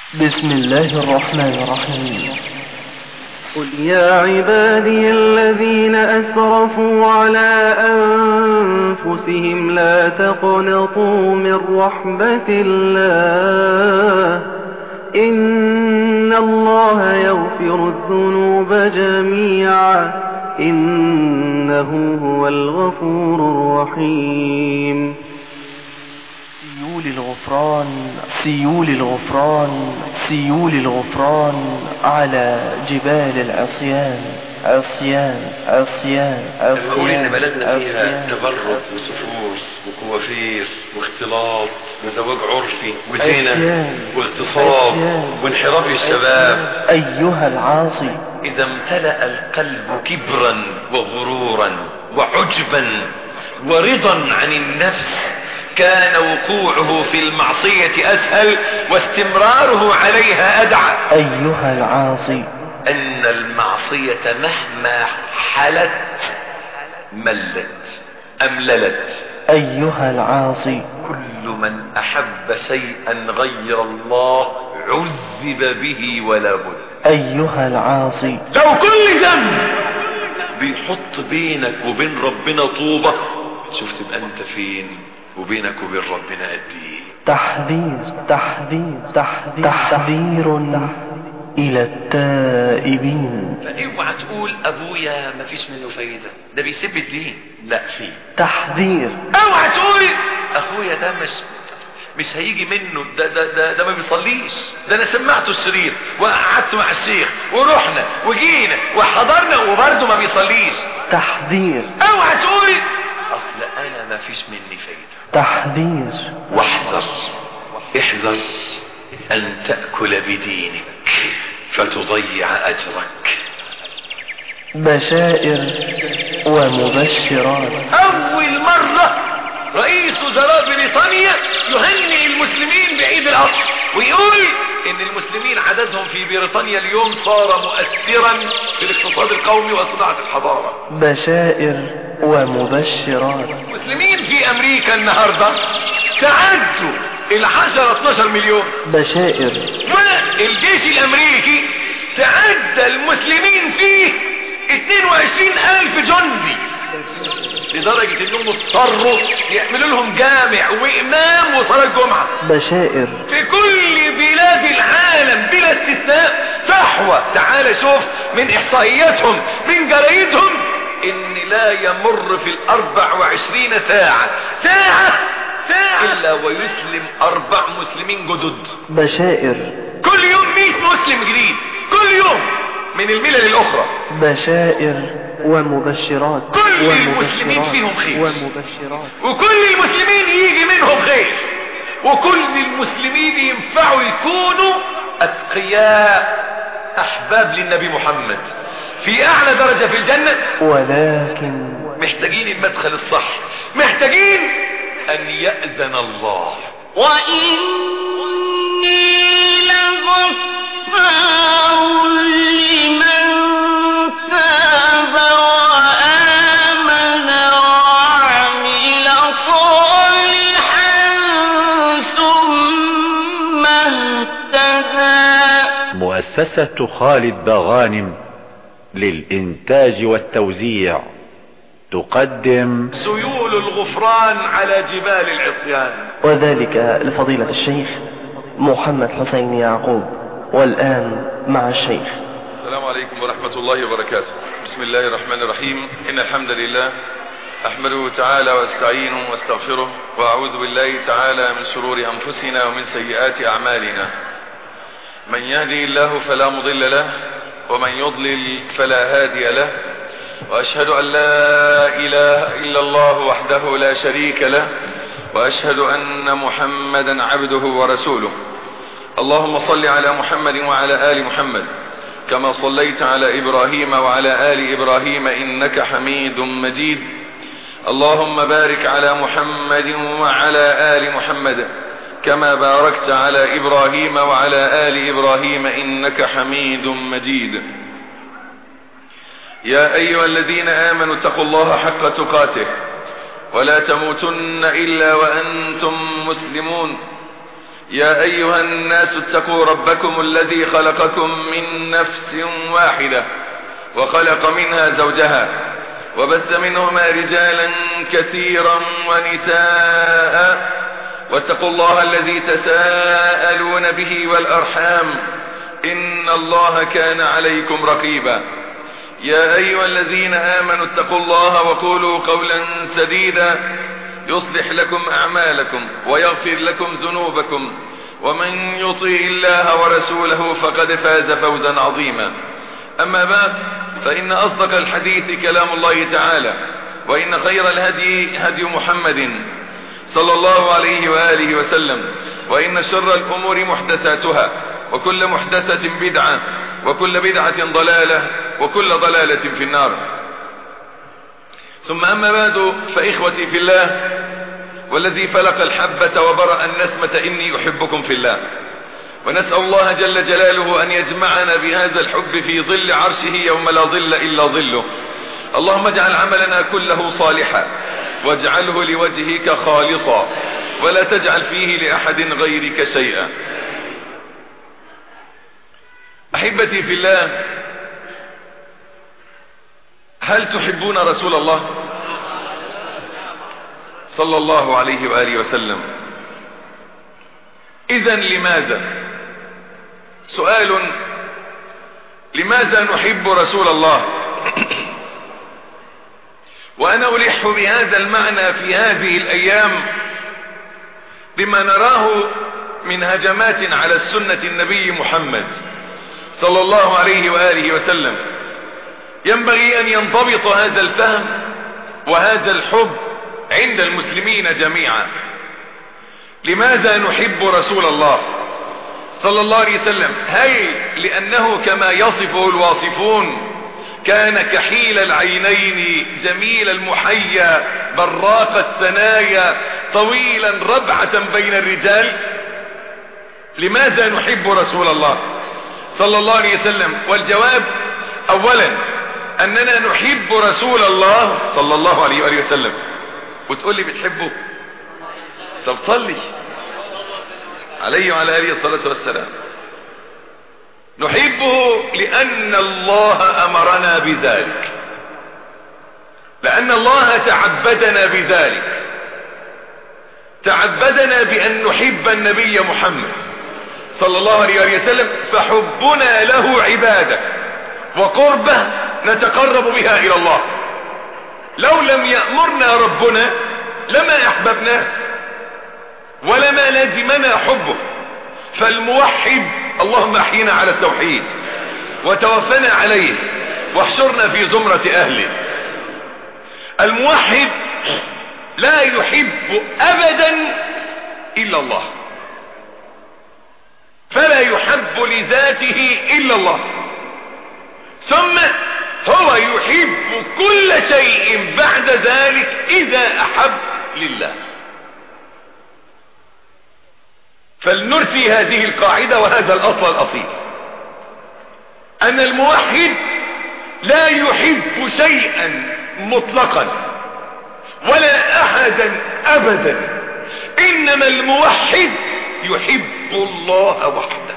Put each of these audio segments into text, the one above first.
بسم الله الرحمن الرحيم. قل يا عبادي الذين أسرفوا على أنفسهم لا تقنطوا من رحمة الله إن الله يغفر الذنوب جميعا إنه هو الغفور الرحيم. سيول الغفران على جبال العصيان. بقول ان بلدنا فيها تبرج وسفور وكوافيس واختلاط وزواج عرفي وزنا واغتصاب وانحراف الشباب. ايها العاصي، اذا امتلأ القلب كبرا وغرورا وعجبا ورضا عن النفس كان وقوعه في المعصية اسهل واستمراره عليها ادعى. ايها العاصي، ان المعصية مهما حلت ملت امللت. ايها العاصي، كل من احب شيئا غير الله عذب به ولا بد. ايها العاصي، لو كل ذنب بيحط بينك وبين ربنا طوبة، شفت بقى انت فين وبينك وبين ربنا قد ايه. تحذير الى التائبين. فاوعى تقول ابويا مفيش منه فايدة، ده بيسب الدين. لا، فيه تحذير. اوعى تقول اخويا ده مش هيجي منه، ده ما بيصليش، ده انا سمعته السرير وقعدت مع الشيخ ورحنا وجينا وحضرنا وبرضه ما بيصليش. تحذير. اوعى تقول اصل انا ما فيش مني فايدة. تحذير. احذر ان تأكل بدينك فتضيع اجرك. بشائر ومبشرات. اول مرة رئيس وزراء بريطانيا يهنئ المسلمين بعيد الاضحى ويقول ان المسلمين عددهم في بريطانيا اليوم صار مؤثرا في الاقتصاد القومي وصناعة الحضارة. بشائر ومبشرات. المسلمين في امريكا النهاردة تعدوا 10-12 مليون. بشائر. والجيش الامريكي تعدى المسلمين فيه 22,000 جندي، لدرجة انهم اضطروا يعملوا لهم جامع وامام وصلاة الجمعة. بشائر. في كل بلاد العالم بلا استثناء صحوة. تعال شوف من احصائياتهم من جرايدهم ان لا يمر في 24 ساعة الا ويسلم 4 مسلمين جدد. بشائر. كل يوم 100 مسلم جديد، كل يوم من الملل الاخرى. بشائر ومبشرات. كل المسلمين فيهم خير ومبشرات. وكل المسلمين يجي منهم خير، وكل المسلمين ينفعوا يكونوا اتقياء احباب للنبي محمد في اعلى درجة في الجنة. ولكن محتاجين المدخل الصح، محتاجين ان يأذن الله. وإني لغفار لمن تاب وآمن وعمل صالحا ثم اهتدى. مؤسسة خالد باغانم للإنتاج والتوزيع تقدم سيول الغفران على جبال العصيان، وذلك لفضيلة الشيخ محمد حسين يعقوب. والآن مع الشيخ. السلام عليكم ورحمة الله وبركاته. بسم الله الرحمن الرحيم. إن الحمد لله أحمده تعالى واستعينه واستغفره وأعوذ بالله تعالى من شرور أنفسنا ومن سيئات أعمالنا. من يهدي الله فلا مضل له ومن يضلل فلا هادي له، وأشهد أن لا إله إلا الله وحده لا شريك له، وأشهد أن محمدا عبده ورسوله. اللهم صل على محمد وعلى آل محمد كما صليت على إبراهيم وعلى آل إبراهيم إنك حميد مجيد. اللهم بارك على محمد وعلى آل محمد كما باركت على إبراهيم وعلى آل إبراهيم إنك حميد مجيد. يا أيها الذين آمنوا اتقوا الله حق تقاته ولا تموتن إلا وأنتم مسلمون. يا أيها الناس اتقوا ربكم الذي خلقكم من نفس واحدة وخلق منها زوجها وبث منهما رجالا كثيرا ونساء واتقوا الله الذي تساءلون به والأرحام إن الله كان عليكم رقيبا. يا أيها الذين آمنوا اتقوا الله وقولوا قولا سديدا يصلح لكم أعمالكم ويغفر لكم ذنوبكم ومن يطيع الله ورسوله فقد فاز فوزا عظيما. أما بعد فإن أصدق الحديث كلام الله تعالى وإن خير الهدي هدي محمد صلى الله عليه وآله وسلم وإن شر الأمور محدثاتها وكل محدثة بدعة وكل بدعة ضلالة وكل ضلالة في النار. ثم أما بعد فإخوتي في الله والذي فلق الحبة وبرأ النسمة إني أحبكم في الله، ونسأل الله جل جلاله أن يجمعنا بهذا الحب في ظل عرشه يوم لا ظل إلا ظله. اللهم اجعل عملنا كله صالحا واجعله لوجهك خالصا ولا تجعل فيه لأحد غيرك شيئا. أحبتي في الله، هل تحبون رسول الله صلى الله عليه وآله وسلم؟ إذن لماذا؟ سؤال: لماذا نحب رسول الله؟ وأنا ألح بهذا المعنى في هذه الأيام بما نراه من هجمات على السنة النبي محمد صلى الله عليه وآله وسلم. ينبغي أن ينضبط هذا الفهم وهذا الحب عند المسلمين جميعا. لماذا نحب رسول الله صلى الله عليه وسلم؟ هل لأنه كما يصفه الواصفون كان كحيل العينين جميل المحيا براق الثنايا طويلا ربعة بين الرجال؟ لماذا نحب رسول الله صلى الله عليه وسلم؟ والجواب: أولا أننا نحب رسول الله صلى الله عليه وآله وسلم. وتقول لي بتحبه؟ طب صلي عليه وعلى آله الصلاة والسلام. نحبه لأن الله أمرنا بذلك، لأن الله تعبدنا بذلك، تعبدنا بأن نحب النبي محمد صلى الله عليه وسلم، فحبنا له عبادة وقربة نتقرب بها إلى الله. لو لم يأمرنا ربنا لما أحببناه ولما لازمنا حبه. فالموحد اللهم احينا على التوحيد وتوفنا عليه واحشرنا في زمرة أهله. الموحد لا يحب أبدا إلا الله، فلا يحب لذاته إلا الله، ثم هو يحب كل شيء بعد ذلك إذا أحب لله. فلنرسي هذه القاعدة وهذا الأصل الأصيل، أن الموحد لا يحب شيئا مطلقا ولا أحدا أبدا، إنما الموحد يحب الله وحده.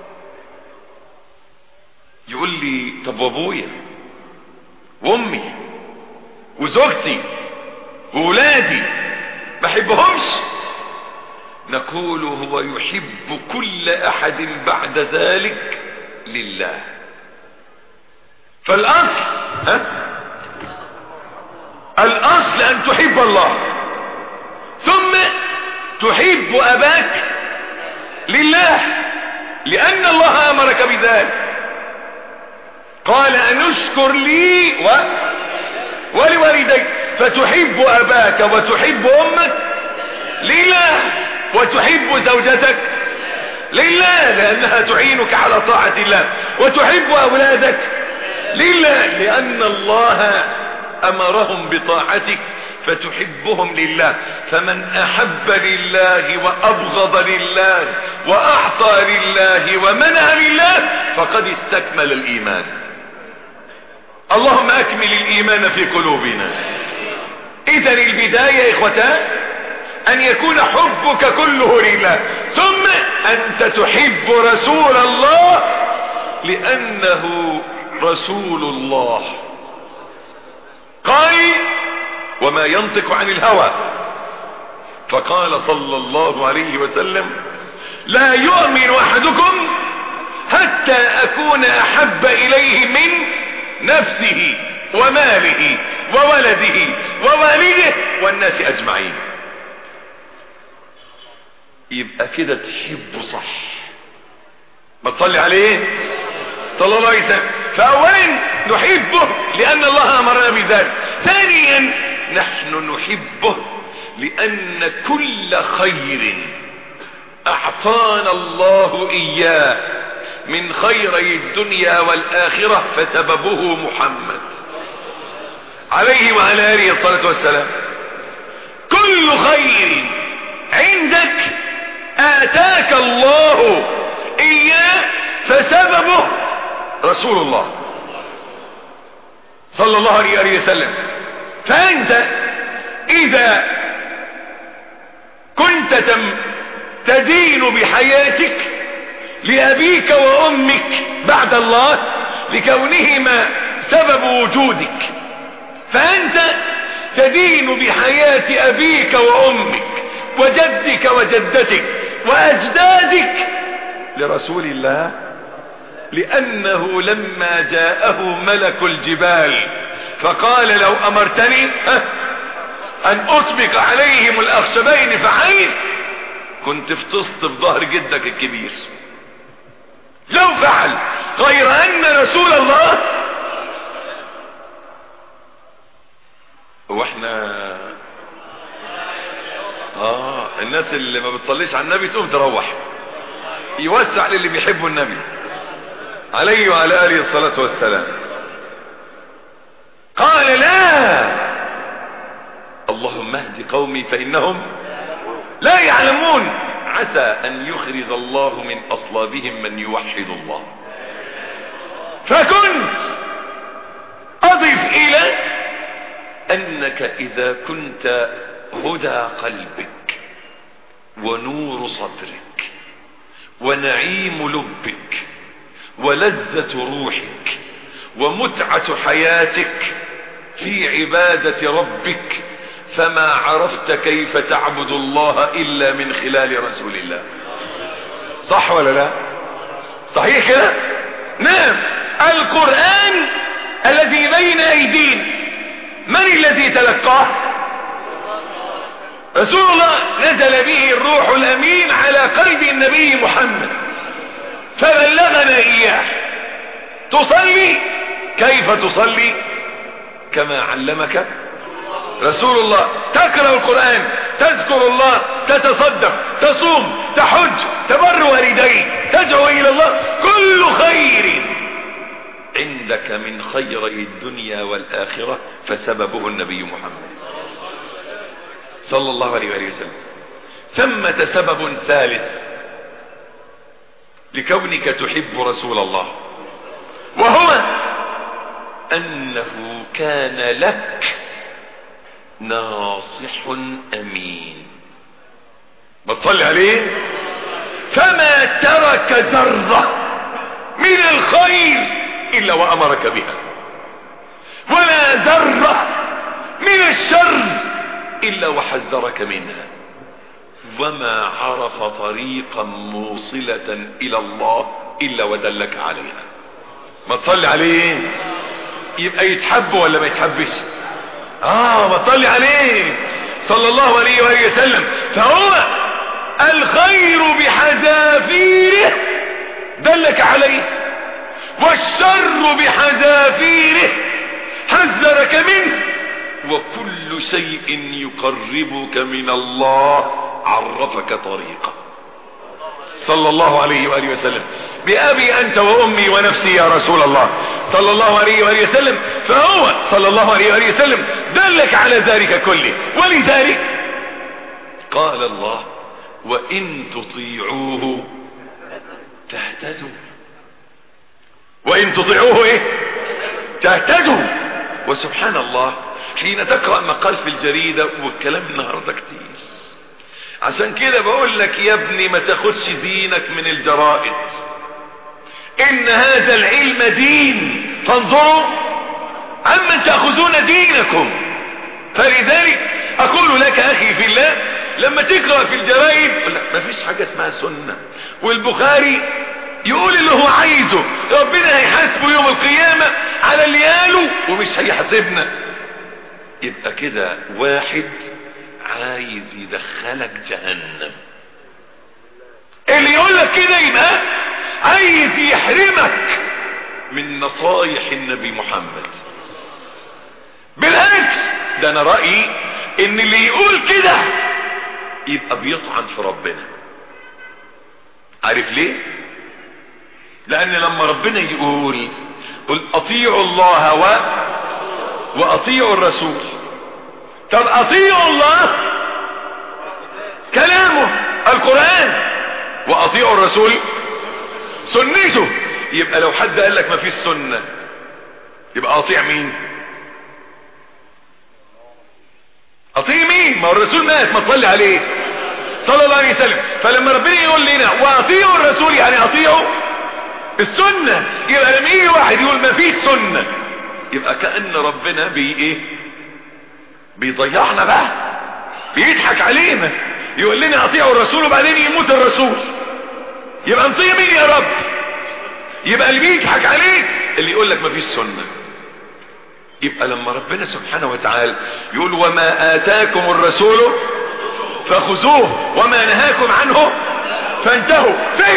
يقول لي: طب وابويا وامي وزوجتي وولادي ما احبهمش؟ نقول: هو يحب كل أحد بعد ذلك لله. فالأصل الأصل أن تحب الله، ثم تحب أباك لله، لأن الله أمرك بذلك. قال: أن اشكر لي ولوالديك. فتحب أباك وتحب أمك لله، وتحب زوجتك لله لأنها تعينك على طاعة الله، وتحب أولادك لله لأن الله أمرهم بطاعتك فتحبهم لله. فمن أحب لله وأبغض لله وأعطى لله ومنع لله فقد استكمل الإيمان. اللهم أكمل الإيمان في قلوبنا. إذن البداية يا إخوتان أن يكون حبك كله لله، ثم أنت تحب رسول الله لأنه رسول الله. قال وما ينطق عن الهوى، فقال صلى الله عليه وسلم لا يؤمن أحدكم حتى أكون أحب إليه من نفسه وماله وولده ووالده والناس أجمعين. يبقى كده تحبه صح، ما تصلي عليه صلى الله عليه وسلم. فأولا نحبه لأن الله أمرنا بذلك، ثانيا نحن نحبه لأن كل خير أعطانا الله إياه من خيري الدنيا والآخرة فسببه محمد عليه وعلى آله الصلاة والسلام. كل خير عندك آتاك الله إياه فسببه رسول الله صلى الله عليه وسلم. فأنت إذا كنت تدين بحياتك لأبيك وأمك بعد الله لكونهما سبب وجودك، فأنت تدين بحياة أبيك وأمك وجدك وجدتك وأجدادك لرسول الله، لأنه لما جاءه ملك الجبال فقال لو أمرتني أن أطبق عليهم الأخشبين فعلت، كنت فطست في ظهر جدك الكبير لو فعل، غير أن رسول الله. واحنا الناس اللي ما بتصليش على النبي تقوم تروح، يوسع للي بيحبوا النبي عليه وعلى آله الصلاة والسلام. قال لا، اللهم اهد قومي فإنهم لا يعلمون، عسى أن يخرج الله من أصلابهم من يوحد الله. فكنت أضف إلى أنك إذا كنت هدى قلبك ونور صدرك ونعيم لبك ولذة روحك ومتعة حياتك في عبادة ربك، فما عرفت كيف تعبد الله إلا من خلال رسول الله. صح ولا لا؟ صحيح كده؟ نعم. القرآن الذي بين أيدينا من الذي تلقاه؟ رسول الله، نزل به الروح الأمين على قلب النبي محمد فبلغنا إياه. تصلي كيف تصلي؟ كما علمك رسول الله. تقرأ القرآن، تذكر الله، تتصدق، تصوم، تحج، تبر والديك، تدعو إلى الله، كل خير عندك من خيري الدنيا والآخرة فسببه النبي محمد صلى الله عليه وآله وسلم. ثمة سبب ثالث لكونك تحب رسول الله، وهو أنه كان لك ناصح أمين. ما تصلي عليه؟ فما ترك ذرة من الخير إلا وأمرك بها، ولا ذرة من الشر إلا وحذرك منها، وما عرف طريقا موصلة إلى الله إلا ودلك عليها. ما تصلي عليه؟ يبقى يتحب ولا ما يتحبش؟ ما تصلي عليه صلى الله عليه وآله وسلم. فهو الخير بحذافيره دلك عليه، والشر بحذافيره حذرك منه، وكل شيء يقربك من الله عرفك طريقه صلى الله عليه وآله وسلم. بأبي أنت وأمي ونفسي يا رسول الله صلى الله عليه وآله وسلم. فهو صلى الله عليه وآله وسلم دلك على ذلك كله. ولذلك قال الله وإن تطيعوه تهتدوا. وإن تطيعوه تهتدوا. وسبحان الله، حين تقرأ مقال في الجريدة، والكلام النهاردة كتير عشان كده بقول لك يا ابني ما تاخدش دينك من الجرائد، ان هذا العلم دين، فانظروا عمن تأخذون دينكم. فلذلك اقول لك اخي في الله، لما تقرأ في الجرائد ما فيش حاجة اسمها سنة، والبخاري يقول اللي هو عايزه، ربنا هيحاسبه يوم القيامة على اللي قاله ومش هيحاسبنا. يبقى كده واحد عايز يدخلك جهنم. اللي يقول لك كده يبقى عايز يحرمك من نصايح النبي محمد. بالعكس، ده انا رأيي ان اللي يقول كده يبقى بيطعن في ربنا. عارف ليه؟ لان لما ربنا يقول قل اطيعوا الله واطيعوا الرسول، طب اطيعوا الله كلامه القرآن، واطيعوا الرسول سنته. يبقى لو حد قال لك ما فيش سنة يبقى اطيع مين؟ اطيع مين؟ ما هو الرسول مات، ما تصلي عليه صلى الله عليه وسلم. فلما ربنا يقول لنا واطيعوا الرسول يعني اطيعوا السنة. يبقى لما يجي واحد يقول ما فيش سنة يبقى كأن ربنا بيضيعنا بقى، بيضحك علينا، يقول لنا اطيعوا الرسول وبعدين يموت الرسول. يبقى نطيع مين يا رب؟ يبقى اللي بيضحك عليك اللي يقول لك ما فيش سنة. يبقى لما ربنا سبحانه وتعالى يقول وما آتاكم الرسول فخذوه وما نهاكم عنه فانتهوا،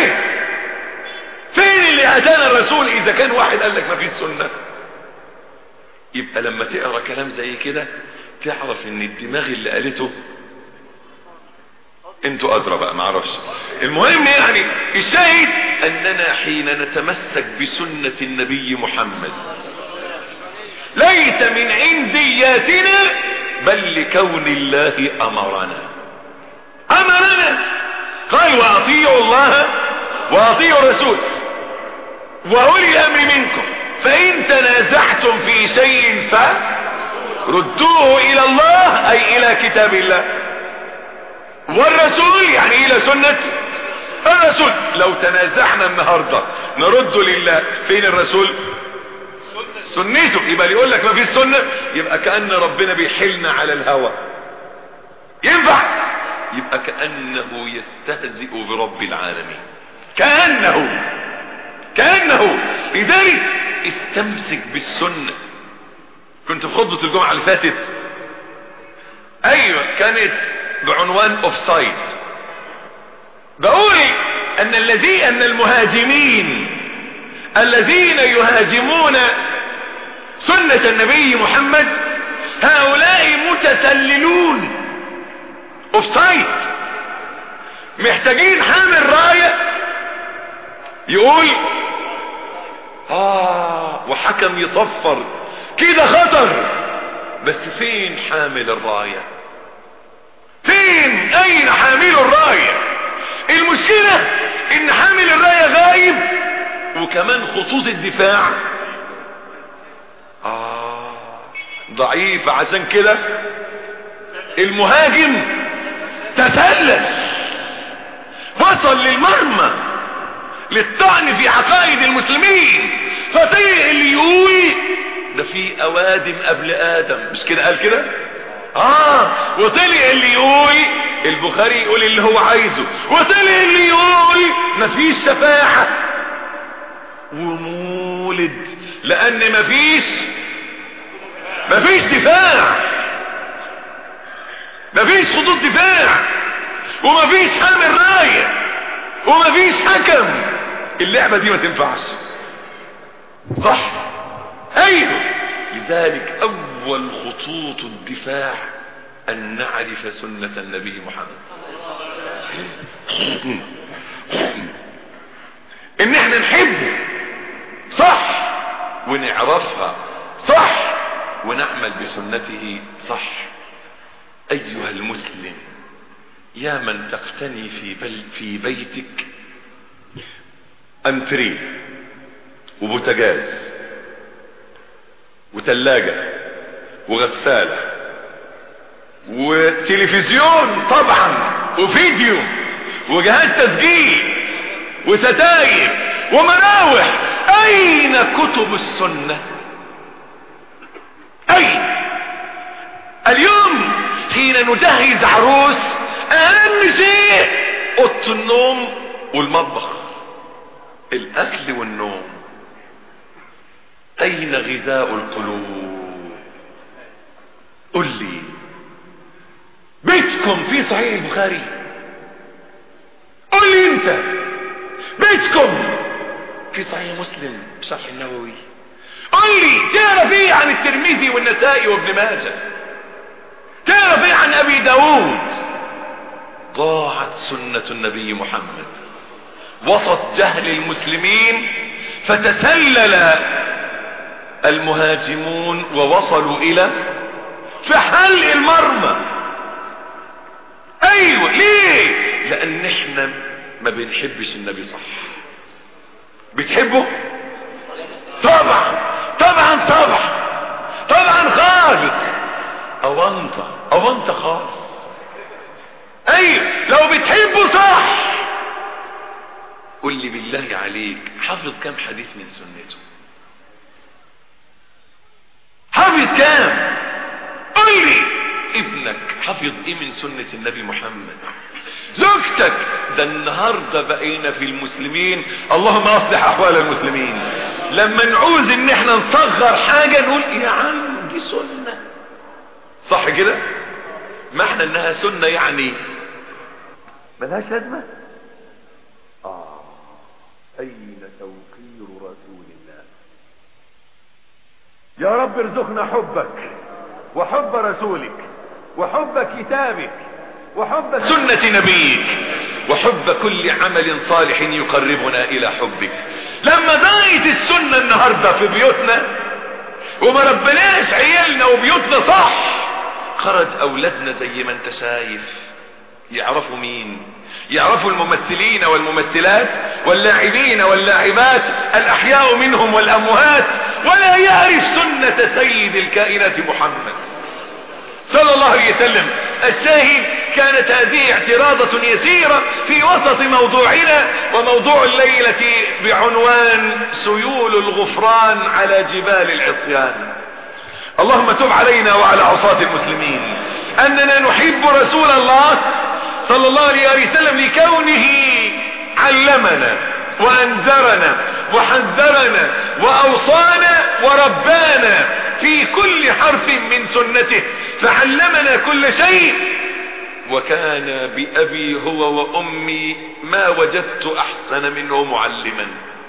فين اللي اتانا الرسول اذا كان واحد قال لك ما فيش سنة؟ يبقى لما تقرا كلام زي كده تعرف ان الدماغ اللي قالته انتوا ادرى بقى، ما اعرفش. المهم يعني الشاهد اننا حين نتمسك بسنة النبي محمد ليس من عندياتنا بل لكون الله امرنا. قال واطيعوا الله واطيعوا الرسول واولي الامر منكم فان تنازعتم في شيء فردوه الى الله اي الى كتاب الله والرسول يعني الى سنة الرسول. لو تنازعنا النهاردة نرد لله، فين الرسول؟ سنته. يبقى اللي يقول لك ما فيش سنة يبقى كأن ربنا بيحلنا على الهوى. ينفع؟ يبقى كأنه يستهزئ برب العالمين، كأنه. لذلك استمسك بالسنة. كنت في خطبة الجمعة اللي فاتت، ايوه كانت بعنوان اوفسايد، بقول ان المهاجمين الذين يهاجمون سنة النبي محمد هؤلاء متسللون اوفسايد، محتاجين حامل راية يقول وحكم يصفر كده خطر، بس فين حامل الراية؟ فين؟ اين حامل الراية؟ المشكلة ان حامل الراية غايب، وكمان خطوط الدفاع ضعيفة. عشان كده المهاجم تسلل، وصل للمرمى للطعن في عقائد المسلمين. فطيع اللي يقول ده في اوادم قبل ادم، مش كده قال كده؟ وطلع اللي يقول البخاري يقول اللي هو عايزه، وطلع اللي يقول مفيش شفاعة ومولد، لان مفيش دفاع، مفيش خطوط دفاع، ومفيش حامل راية، ومفيش حكم. اللعبة دي ما تنفعش، صح؟ ايوه. لذلك اول خطوط الدفاع ان نعرف سنة النبي محمد، ان احنا نحبه صح ونعرفها صح ونعمل بسنته صح. ايها المسلم، يا من تقتني في بيتك انتريه وبوتاجاز وثلاجة وغسالة وتلفزيون طبعا وفيديو وجهاز تسجيل وستاير ومراوح. اين كتب السنة؟ اين؟ اليوم حين نجهز عروس اهم شيء اوضه النوم والمطبخ، الاكل والنوم. اين غذاء القلوب؟ قل لي، بيتكم في صحيح البخاري؟ قل لي انت، بيتكم في صحيح مسلم شرح النووي؟ قل لي، تعرف ايه عن الترمذي والنسائي وابن ماجه؟ تعرف ايه عن ابي داود؟ ضاعت سنة النبي محمد وسط جهل المسلمين، فتسلل المهاجمون ووصلوا الى فحل المرمى. ايوه، ليه؟ لان احنا ما بنحبش النبي صح. بتحبه؟ طبعا طبعا طبعا طبعا خالص. او انت خالص. ايوه، لو بتحبه صح قل لي بالله عليك، حافظ كم حديث من سنته؟ حافظ كام؟ قل لي. ابنك حافظ ايه من سنة النبي محمد؟ زوجتك؟ ده النهاردة بقينا في المسلمين، اللهم اصلح احوال المسلمين، لما نعوز ان احنا نصغر حاجة نقول يا عم دي سنة، صح كده؟ ما احنا انها سنة يعني ملهاش لازمة. اين توقير رسول الله؟ يا رب ارزقنا حبك وحب رسولك وحب كتابك وحب سنة نبيك وحب كل عمل صالح يقربنا الى حبك. لما ضاعت السنة النهاردة في بيوتنا وما ربناش عيالنا وبيوتنا صح، خرج اولادنا زي ما انت شايف. يعرفوا مين؟ يعرفوا الممثلين والممثلات واللاعبين واللاعبات الاحياء منهم والاموات، ولا يعرف سنة سيد الكائنات محمد صلى الله عليه وسلم. الشاهد، كانت هذه اعتراضة يسيرة في وسط موضوعنا، وموضوع الليلة بعنوان سيول الغفران على جبال العصيان. اللهم تب علينا وعلى عصاة المسلمين. اننا نحب رسول الله صلى الله عليه وسلم لكونه علمنا وانذرنا وحذرنا واوصانا وربانا في كل حرف من سنته، فعلمنا كل شيء. وكان بأبي هو وأمي ما وجدت أحسن منه معلما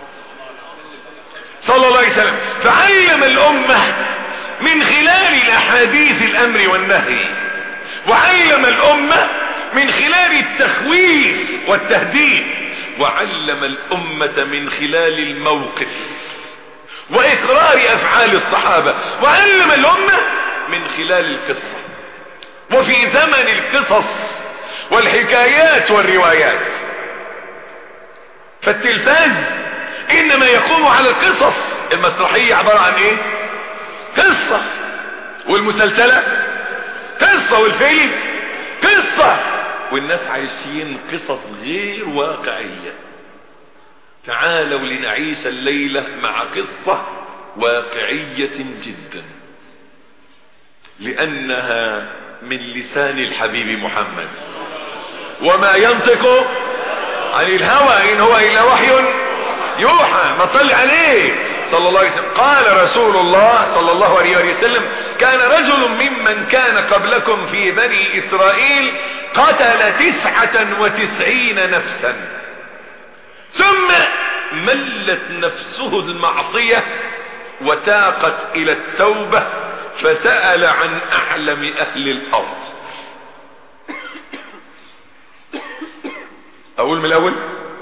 صلى الله عليه وسلم. فعلم الأمة من خلال الأحاديث الأمر والنهي، وعلم الأمة من خلال التخويف والتهديد، وعلم الأمة من خلال الموقف وإقرار أفعال الصحابة، وعلم الأمة من خلال القصة. وفي زمن القصص والحكايات والروايات، فالتلفاز إنما يقوم على القصص. المسرحية عبارة عن إيه؟ قصة. والمسلسلة قصة، والفيلم قصة، والناس عايشين قصص غير واقعية. تعالوا لنعيش الليلة مع قصة واقعية جدا، لأنها من لسان الحبيب محمد، وما ينطق عن الهوى إن هو إلا وحي يوحى. ما طلع عليه صلى الله عليه وسلم. قال رسول الله صلى الله عليه وسلم: كان رجل ممن كان قبلكم في بني إسرائيل قتل 99 نفسا، ثم ملت نفسه المعصية وتاقت إلى التوبة، فسأل عن أعلم أهل الأرض. أقول من الأول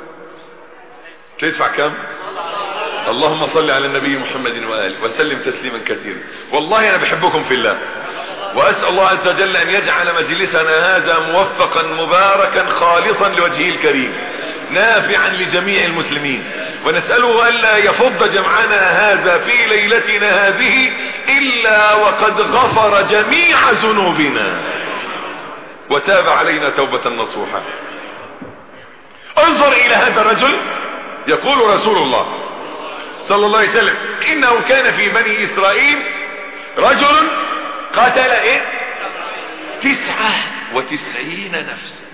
تدفع كم؟ اللهم صل على النبي محمد وآله وسلم تسليما كثيرا. والله أنا بحبكم في الله، وأسأل الله عز وجل أن يجعل مجلسنا هذا موفقا مباركا خالصا لوجهه الكريم، نافعا لجميع المسلمين، ونسأله ألا يفض جمعنا هذا في ليلتنا هذه إلا وقد غفر جميع ذنوبنا. وتاب علينا توبة نصوحا. انظر الى هذا الرجل، يقول رسول الله صلى الله عليه وسلم انه كان في بني اسرائيل رجل قتل 99 نفسا.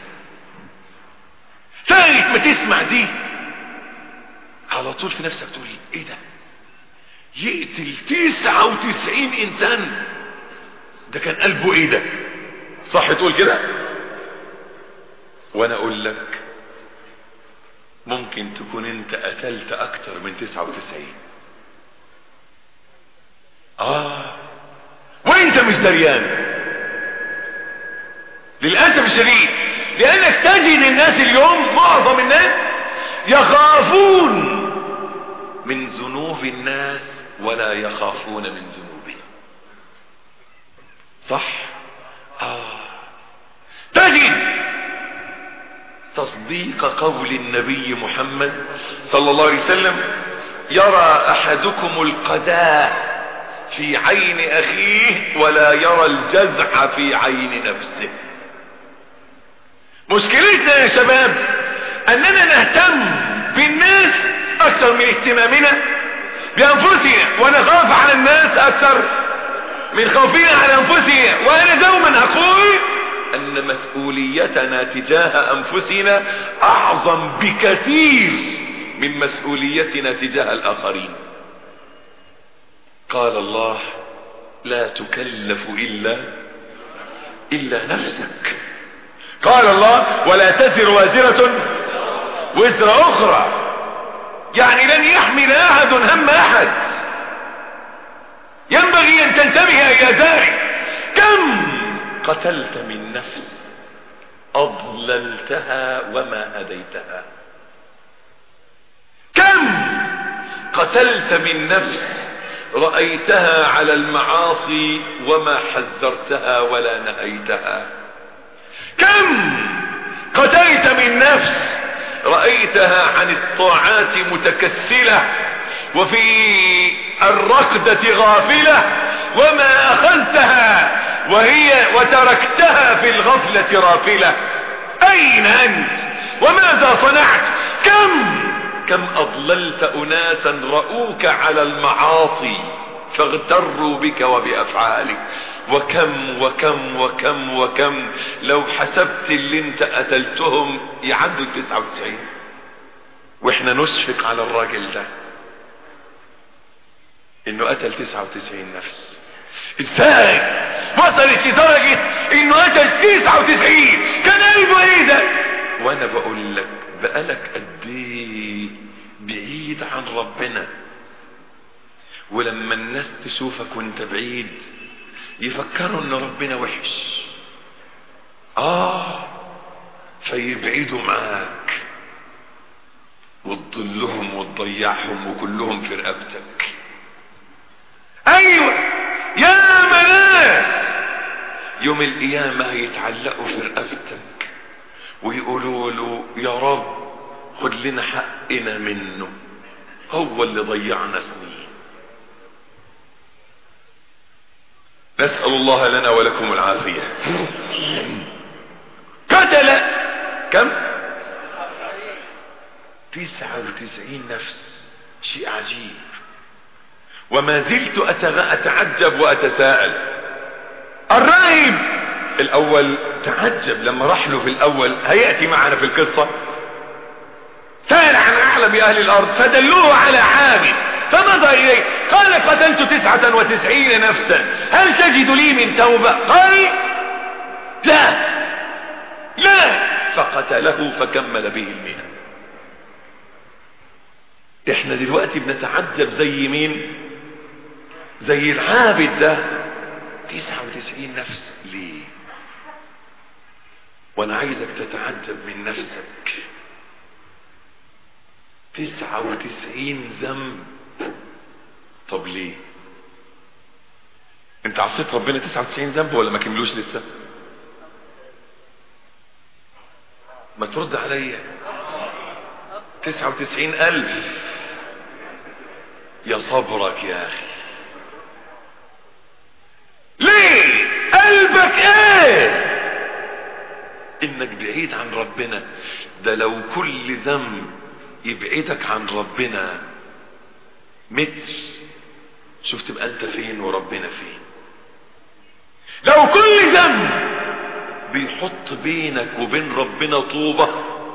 ثالث ما تسمع دي على طول في نفسك تقول ايه ده، يقتل 99 انسان، ده كان قلبه ايه ده؟ صح تقول كده؟ وانا اقول لك ممكن تكون انت قتلت اكتر من 99 وانت مش دريان للأسف الشديد، لأنك تجد الناس اليوم، معظم الناس يخافون من ذنوب الناس ولا يخافون من ذنوبهم. صح؟ تجد تصديق قول النبي محمد صلى الله عليه وسلم يرى أحدكم القداء في عين أخيه ولا يرى الجزع في عين نفسه. مشكلتنا يا شباب أننا نهتم بالناس أكثر من اهتمامنا بأنفسنا، ونخاف على الناس أكثر من خوفنا على أنفسنا. وأنا دوما أقول أن مسؤوليتنا تجاه أنفسنا أعظم بكثير من مسؤوليتنا تجاه الآخرين. قال الله لا تكلف إلا نفسك. قال الله ولا تزر وازرة وزر أخرى، يعني لن يحمل أحد هم أحد، ينبغي أن تنتبه إلى ذلك. كم قتلت من نفس أضللتها وما هديتها؟ كم قتلت من نفس رأيتها على المعاصي وما حذرتها ولا نهيتها؟ كم قتلت من نفس رأيتها عن الطاعات متكسلة وفي الرقدة غافلة وما أخذتها وتركتها في الغفلة رافلة؟ أين أنت وماذا صنعت؟ كم أضللت أناسا رأوك على المعاصي فاغتروا بك وبأفعالك؟ وكم وكم وكم وكم لو حسبت اللي انت قتلتهم يعدوا 99. واحنا نشفق على الراجل ده انه قتل 99 نفس. ازاي وصلت لدرجة انه قتل 99؟ كان قلبه ايه ده؟ وانا بقول لك بقالك قد ايه بعيد عن ربنا، ولما الناس تشوفك وانت بعيد يفكروا ان ربنا وحش فيبعدوا معاك وتضلهم وتضيعهم وكلهم في رقبتك. ايوه يا ناس يوم القيامة هيتعلقوا في رقبتك ويقولوا له يا رب خد لنا حقنا منه، هو اللي ضيعنا سنين. نسأل الله لنا ولكم العافية. قتل كم؟ 99 نفس. شيء عجيب. وما زلت أتعجب وأتساءل. الراهب الأول تعجب لما راح له في الأول، هيأتي معنا في القصة، سأل عن أعلم أهل الأرض فدلوه على عابد فمضى إليه قال قتلت 99 نفسا هل تجد لي من توبة؟ قال لا فقتله فكمل به 100. احنا دلوقتي بنتعجب زي مين؟ زي العابد ده. 99 نفس ليه؟ وانا عايزك تتعجب من نفسك. 99 ذنب. طب ليه؟ انت عصيت ربنا 99 ذنب ولا ما كملوش لسه؟ ما ترد عليا. 99,000. يا صبرك يا اخي. ليه؟ قلبك ايه؟ انك بعيد عن ربنا. ده لو كل ذنب يبعدك عن ربنا متر، شوف تبقى انت فين وربنا فين. لو كل ذنب بيحط بينك وبين ربنا طوبة،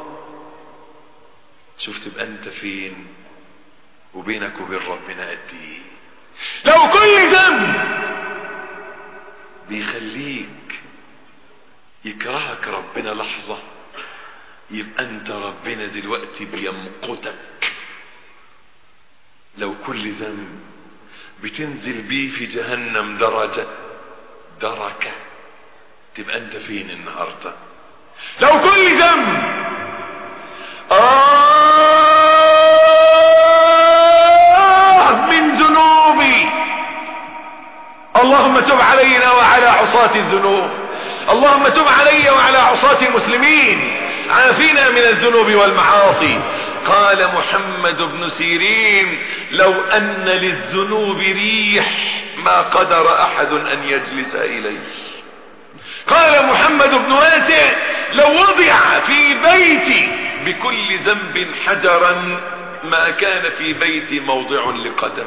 شوف تبقى انت فين وبينك وبين ربنا قد ايه. لو كل ذنب بيخليك يكرهك ربنا لحظة، يبقى انت ربنا دلوقتي بيمقتك. لو كل ذنب بتنزل بيه في جهنم دركة، تبقى انت فين النهاردة. لو كل ذنب من ذنوبي، اللهم تب علينا وعلى عصاة الذنوب، اللهم تب علي وعلى عصاة المسلمين، عافنا من الذنوب والمعاصي. قال محمد بن سيرين: لو أن للذنوب ريح ما قدر أحد أن يجلس إليه. قال محمد بن واسع: لو وضع في بيتي بكل ذنب حجرا ما كان في بيتي موضع لقدم.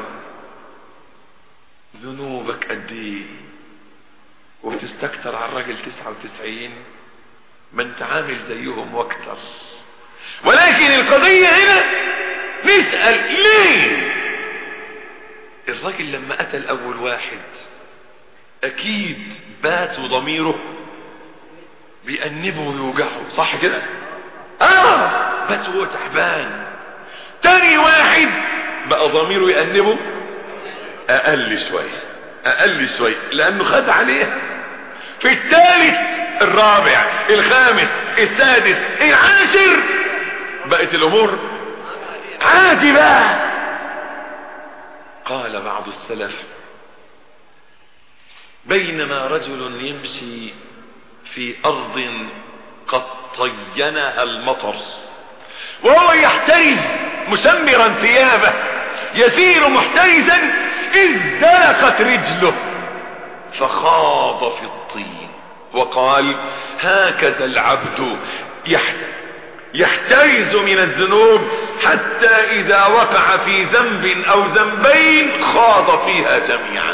ذنوبك قد ايه وبتستكتر على الراجل 99؟ ما انت عامل زيهم واكتر. ولكن القضية هنا نسأل ليه الراجل لما قتل اول واحد اكيد بات وضميره بيأنبه ويوجعه، صح كده؟ بات وهو تعبان. تاني واحد بقى ضميره يأنبه اقل شوية لانه خد عليه. في الثالث الرابع الخامس السادس العاشر بقت الامور عادي بقى. قال بعض السلف: بينما رجل يمشي في ارض قد طينها المطر وهو يحترز مسمرا ثيابه يسير محترزا إذ زلقت رجله فخاض في الطين وقال: هكذا العبد يحترز من الذنوب حتى إذا وقع في ذنب أو ذنبين خاض فيها جميعا.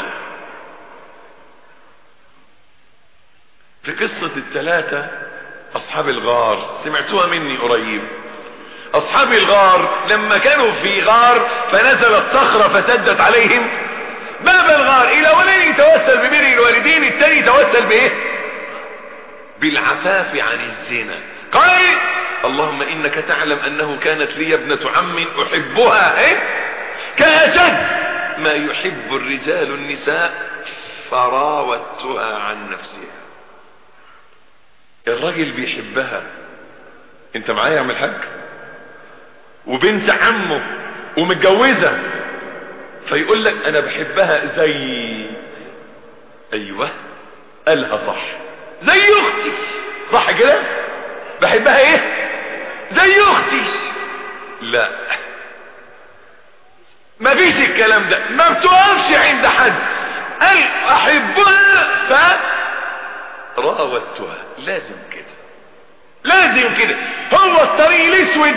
في قصة الثلاثة أصحاب الغار سمعتوها مني قريب. أصحاب الغار لما كانوا في غار فنزلت صخرة فسدت عليهم باب الغار. الأولين يتوسل ببر الوالدين، الثاني يتوسل بإيه؟ بالعفاف عن الزنا. قال: اللهم إنك تعلم أنه كانت لي ابنة عم أحبها كأشد ما يحب الرجال النساء فراودتها عن نفسها. الرجل بيحبها، انت معايا يا عم الحاج؟ وبنت عمه ومتجوزة، فيقول لك انا بحبها زي، ايوه قالها صح، زي اختي، صح كده؟ بحبها ايه؟ زي اختي. لا، ما فيش الكلام ده، ما بتوقفش عند حد. قال احبها فراودتها. لازم كده. هو الطريق الاسود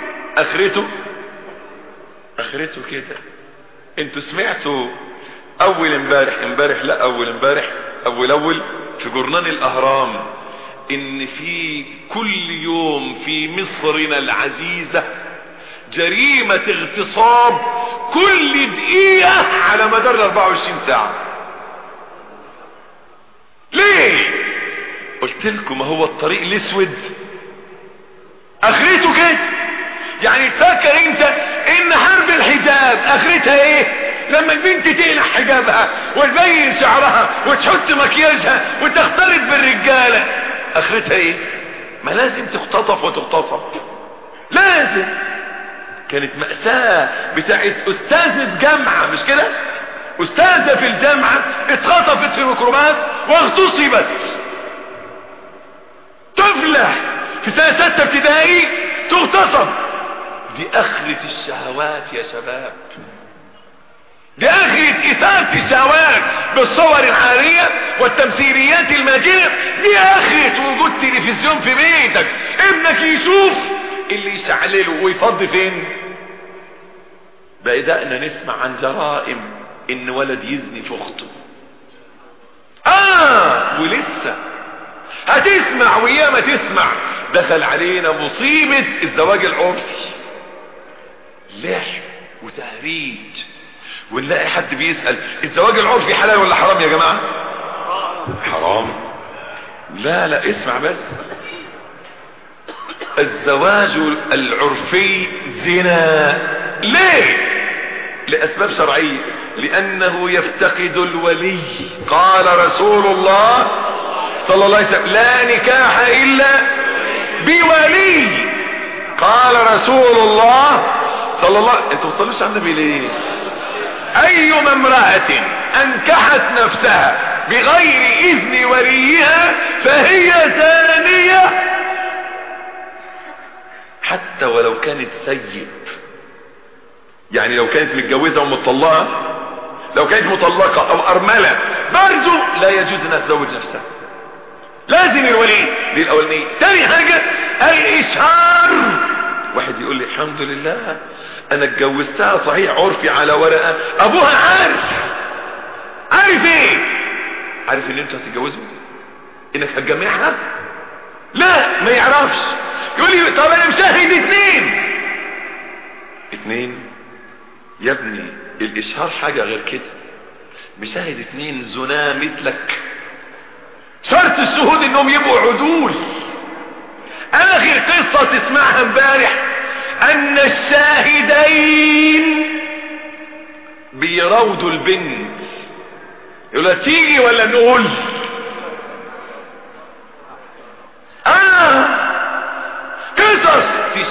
اخرته كده. انتوا سمعتوا اول امبارح في جورنال الاهرام ان في كل يوم في مصرنا العزيزة جريمة اغتصاب كل دقيقة على مدار 24 ساعة. ليه؟ قلت لكم هو الطريق الاسود اخرته كده. يعني تفكر انت ان حرب الحجاب اخرتها ايه؟ لما البنت تقلع حجابها وتبين شعرها وتحط مكياجها وتختلط بالرجالة، اخرتها ايه؟ ما لازم تختطف وتغتصب. لازم. كانت مأساة بتاعت استاذة جامعة، مش كده؟ استاذة في الجامعة اتخطفت في ميكروباص واغتصبت. طفلة في سنة 6 ابتدائي تغتصب. دي اخرة الشهوات يا شباب، دي اخرة اثارة الشهوات بالصور العارية والتمثيليات الماجنة دي اخرة وجود تلفزيون في بيتك. ابنك يشوف اللي يشعلله ويفضي فين. بدأنا نسمع عن جرائم ان ولد يزني في اخته. ولسه هتسمع وياما تسمع. دخل علينا مصيبة الزواج العرفي، لعب وتهريج. ونلاقي حد بيسأل الزواج العرفي حلال ولا حرام يا جماعة؟ حرام. لا اسمع بس. الزواج العرفي زنا. ليه؟ لأسباب شرعية. لأنه يفتقد الولي. قال رسول الله صلى الله عليه وسلم لا نكاح إلا بولي. قال رسول الله صلى الله. انتوا وصلوش على النبي ليه؟ أيما امرأة أنكحت نفسها بغير إذن وليها فهي زانية، حتى ولو كانت ثيب. يعني لو كانت متجوزة ومطلقة، لو كانت مطلقة أو أرملة برضو لا يجوز أنها تزوج نفسها. لازم الولي. دي الأولانية. تاني حاجة الإشهار. واحد يقول لي الحمد لله أنا اتجوزتها صحيح عرفي على ورقة، أبوها عارف إيه؟ عارف إن أنتوا هتتجوزوا، إنك هتجمعها. لا ما يعرفش. يقول لي طب أنا مشاهد اتنين. يا ابني الإشهار حاجة غير كده. مشاهد 2 زنا مثلك. شرط الشهود انهم يبقوا عدول. اخر قصة تسمعها امبارح ان الشاهدين بيراودوا البنت، يقولها تيجي ولا نقول. قصص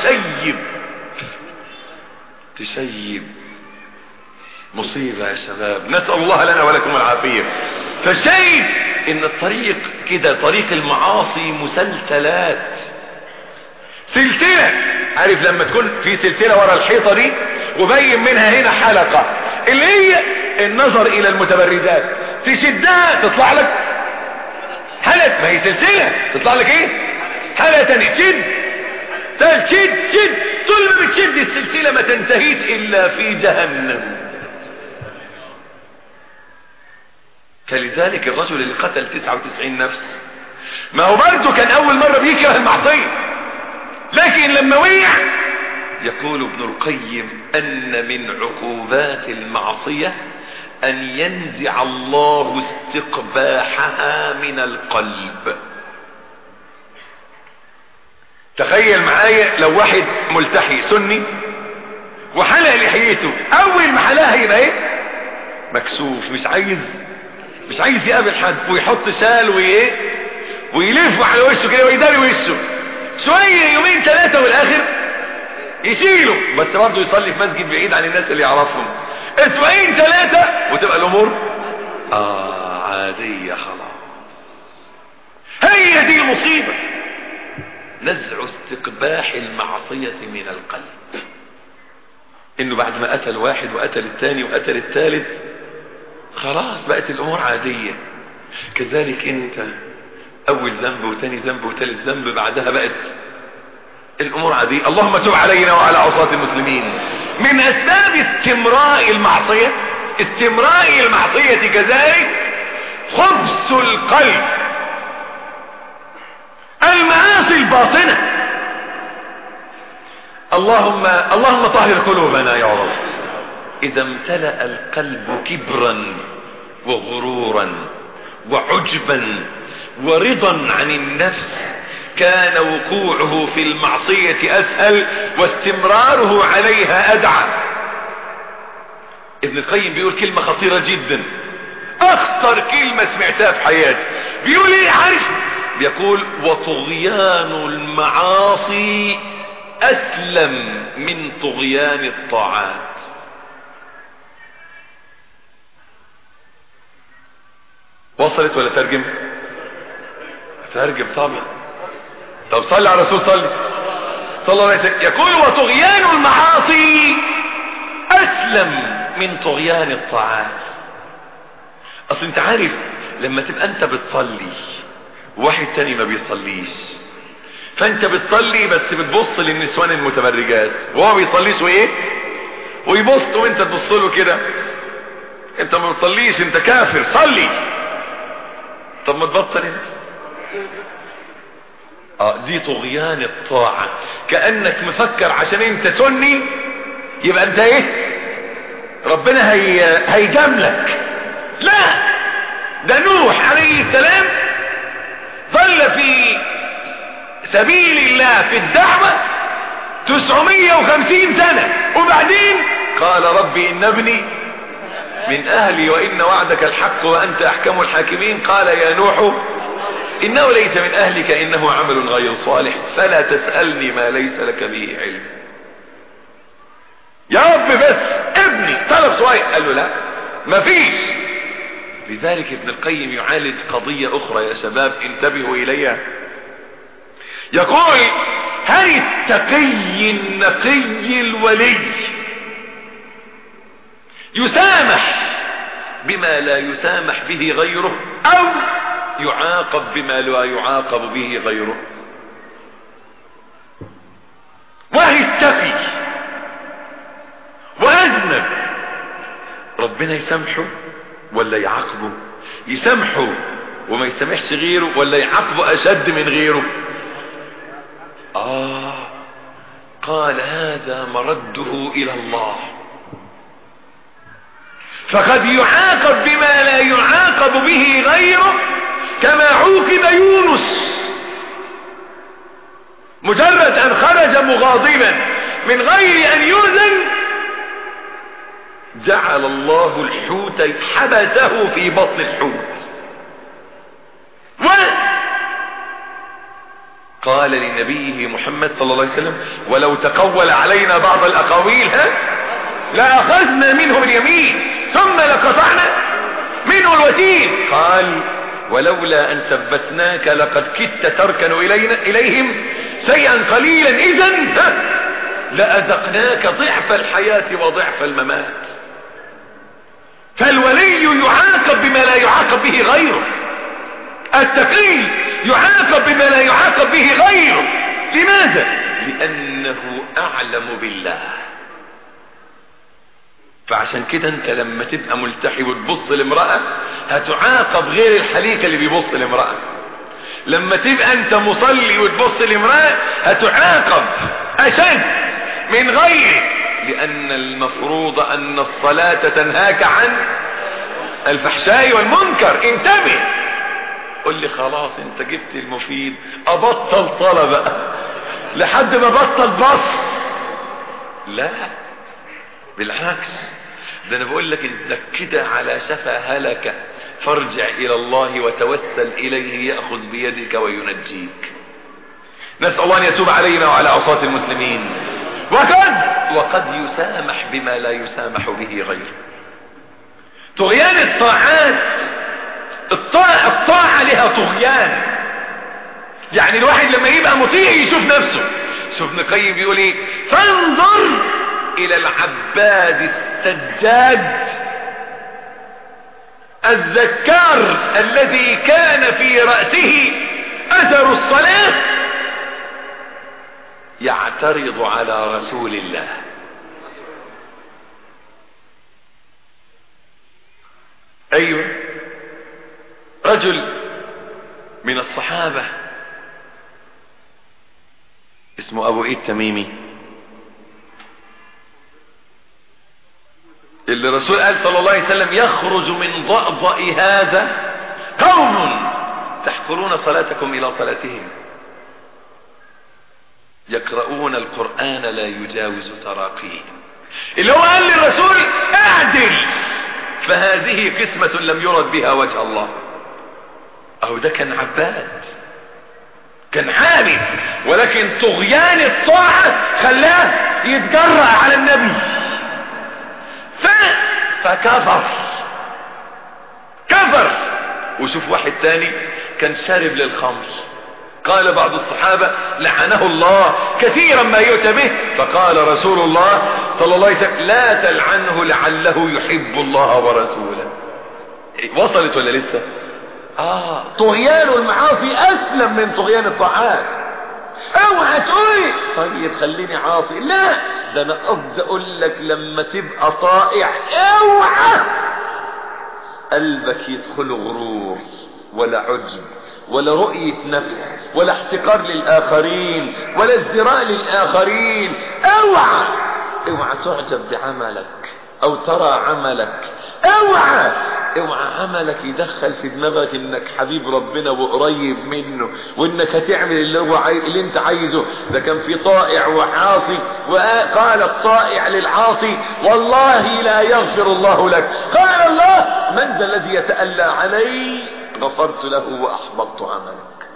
تشيب. مصيبة يا شباب، نسأل الله لنا ولكم العافية. فالشيء ان الطريق كده، طريق المعاصي مسلسلات، سلسلة. عارف لما تكون في سلسلة ورا الحيطة دي وبين منها هنا حلقة اللي هي النظر الى المتبرجات، تشدها تطلع لك حلقة. ما هي سلسلة تطلع لك ايه؟ حلقة تانية. تشد طول ما بتشد السلسلة ما تنتهيش الا في جهنم. فلذلك الرجل اللي قتل 99 نفس ما هو برضه كان اول مرة بيكره المعصية، لكن لما وقع يقول ابن القيم ان من عقوبات المعصية ان ينزع الله استقباحها من القلب. تخيل معايا لو واحد ملتحي سني وحلق لحيته، اول ما حلقها يبقى ايه؟ مكسوف، مش عايز يقابل حد، ويحط شال ويلف على وشه كده ويداري وشه شوية 2 3 والاخر يشيله، بس برضه يصلي في مسجد بعيد عن الناس اللي يعرفهم 2 3 وتبقى الامور عادية خلاص. هي دي المصيبة، نزع استقباح المعصية من القلب. انه بعد ما قتل واحد وقتل الثاني وقتل الثالث خلاص بقت الامور عادية. كذلك انت اول ذنب وثاني ذنب وثالث ذنب بعدها بقت الامور عادية. اللهم تب علينا وعلى عصاة المسلمين. من اسباب استمراء المعصية كذلك خبث القلب، المعاصي الباطنة. اللهم طهر قلوبنا يا رب. اذا امتلأ القلب كبرا وغرورا وعجبا ورضا عن النفس كان وقوعه في المعصية اسهل واستمراره عليها ادعى. ابن القيم بيقول كلمة خطيرة جدا، اخطر كلمة سمعتها في حياتي. بيقول ايه عارف؟ بيقول وطغيان المعاصي اسلم من طغيان الطاعات. وصلت ولا ترجم؟ ترجم طبعا. طب صلي على الرسول، صلى الله عليه وسلم. يقول وطغيان المعاصي اسلم من طغيان الطاعات. اصل انت عارف لما تبقى انت بتصلي واحد تاني ما بيصليش، فانت بتصلي بس بتبص للنسوان المتبرجات وهو بيصليش وايه ويبص وانت تبص له كده، انت ما بتصليش، انت كافر، صلي. طب ما تبطل انت. دي طغيان الطاعة، كأنك مفكر عشان انت سني يبقى انت ايه ربنا هيجاملك. لا، ده نوح عليه السلام ظل في سبيل الله في الدعوة 950 سنة، وبعدين قال ربي إن ابني من أهلي وإن وعدك الحق وأنت أحكم الحاكمين. قال يا نوح إنه ليس من أهلك إنه عمل غير صالح فلا تسألني ما ليس لك به علم. يا رب بس ابني طلب صغير، قال له لا مفيش. لذلك ابن القيم يعالج قضية أخرى يا شباب انتبهوا إليها، يقول هل التقي النقي الولي يسامح بما لا يسامح به غيره أو يعاقب بما لا يعاقب به غيره؟ وهي التقي وأذنب ربنا يسامحه ولا يعاقبه؟ يسامحه وما يسامحش غيره ولا يعاقبه أشد من غيره؟ قال هذا مرده إلى الله، فقد يعاقب بما لا يعاقب به غيره كما عوقب يونس، مجرد أن خرج مغاضبا من غير أن يؤذن جعل الله الحوت حبسه في بطن الحوت، قال لنبيه محمد صلى الله عليه وسلم ولو تقول علينا بعض الأقاويل لأخذنا منه باليمين ثم لقطعنا منه الوتين. قال ولولا أن ثبتناك لقد كدت تركن إليهم شيئا قليلا إذن لأذقناك ضعف الحياة وضعف الممات. فالولي يعاقب بما لا يعاقب به غيره، التقي يعاقب بما لا يعاقب به غيره. لماذا؟ لأنه أعلم بالله. فعشان كده انت لما تبقى ملتحي وتبص لامرأة هتعاقب غير الحليق اللي بيبص لامرأة. لما تبقى انت مصلي وتبص لامرأة هتعاقب أشد من غيرك، لأن المفروض أن الصلاة تنهاك عن الفحشاء والمنكر. انتبه. قل لي خلاص انت جبت المفيد ابطل صلاة بقى لحد ما بطل بص. لا بالعكس، ده انا بقول لك انت كده على شفا هلكة، فارجع الى الله وتوسل اليه يأخذ بيدك وينجيك. نسأل الله ان يتوب علينا وعلى عصاة المسلمين. وقد يسامح بما لا يسامح به غيره. طغيان الطاعات، الطاعة لها طغيان. يعني الواحد لما يبقى مطيع يشوف نفسه. شوف ابن القيم بيقول ايه؟ فانظر الى العباد السجاد الذكار الذي كان في رأسه اثر الصلاة يعترض على رسول الله. ايوه، رجل من الصحابة اسمه ابو ايد تميمي، اللي الرسول قال صلى الله عليه وسلم يخرج من ضأضأ هذا قوم تحقرون صلاتكم الى صلاتهم يقرؤون القرآن لا يجاوز تراقيهم. اللي هو قال للرسول اعدل، فهذه قسمة لم يرد بها وجه الله. اهو ده كان عباد، كان عابد، ولكن طغيان الطاعة خلاه يتجرأ على النبي فكفر. وشوف واحد تاني كان شارب للخمر، قال بعض الصحابة لعنه الله كثيرا ما يؤتى به، فقال رسول الله صلى الله عليه وسلم لا تلعنه لعله يحب الله ورسوله. وصلت ولا لسه؟ طغيان المعاصي اسلم من طغيان الطاعات. اوعى تقولي طيب خليني عاصي، لا، ده انا قصدي اقول لك لما تبقى طائع اوعى قلبك يدخل غرور ولا عجب ولا رؤية نفس ولا احتقار للآخرين ولا ازدراء للآخرين. اوعى تعجب بعملك او ترى عملك. اوعى عملك يدخل في دماغك انك حبيب ربنا وقريب منه وانك هتعمل اللي انت عايزه. ده كان في طائع وعاصي، وقال الطائع للعاصي والله لا يغفر الله لك. قال الله من ذا الذي يتألى علي؟ غفرت له واحبطت عملك.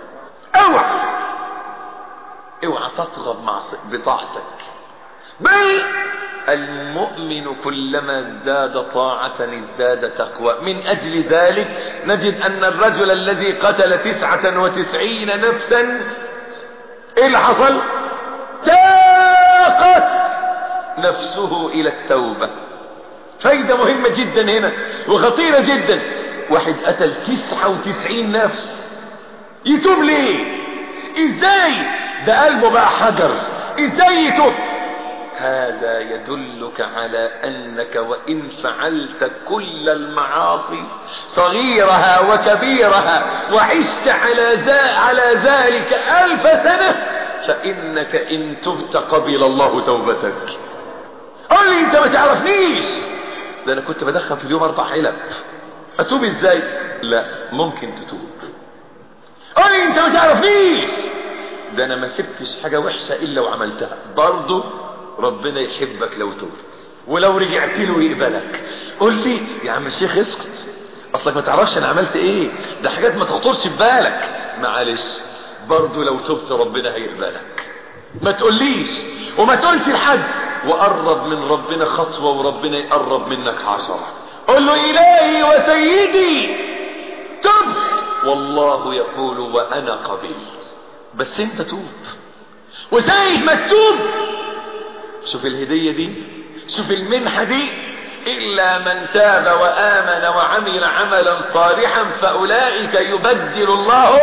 اوعى تطغى بطاعتك. بل المؤمن كلما ازداد طاعة ازداد تقوى. من اجل ذلك نجد ان الرجل الذي قتل 99 نفسا ايه اللي حصل؟ تاقت نفسه الى التوبة. فايدة مهمة جدا هنا وخطيرة جدا. واحد قتل 99 نفس يتوب ليه؟ ازاي؟ ده قلبه بقى حجر، ازاي يتوب؟ هذا يدلك على انك وان فعلت كل المعاصي صغيرها وكبيرها وعشت على ذلك 1000 سنة فانك ان تبت قبل الله توبتك. قول لي انت ما تعرفنيش، ده انا كنت بدخن في اليوم 4 علب، اتوب ازاي؟ لا، ممكن تتوب. قول لي انت ما تعرفنيش، ده انا ما سبتش حاجة وحشة الا وعملتها، برضو ربنا يحبك لو توبت ولو رجعت له يقبلك. قول لي يا عم الشيخ اسكت، اصلك ما تعرفش انا عملت ايه، ده حاجات ما تخطرش ببالك. معلش، برضو لو توبت ربنا هيقبلك. ما تقوليش وما تقولش لحد، وقرب من ربنا خطوة وربنا يقرب منك 10. قل له إلهي وسيدي تبت والله يقول وأنا قبلت. بس انت توب، وسيد ما تتوب. شوف الهدية دي، شوف المنحة دي، إلا من تاب وآمن وعمل عملا صالحا فأولئك يبدل الله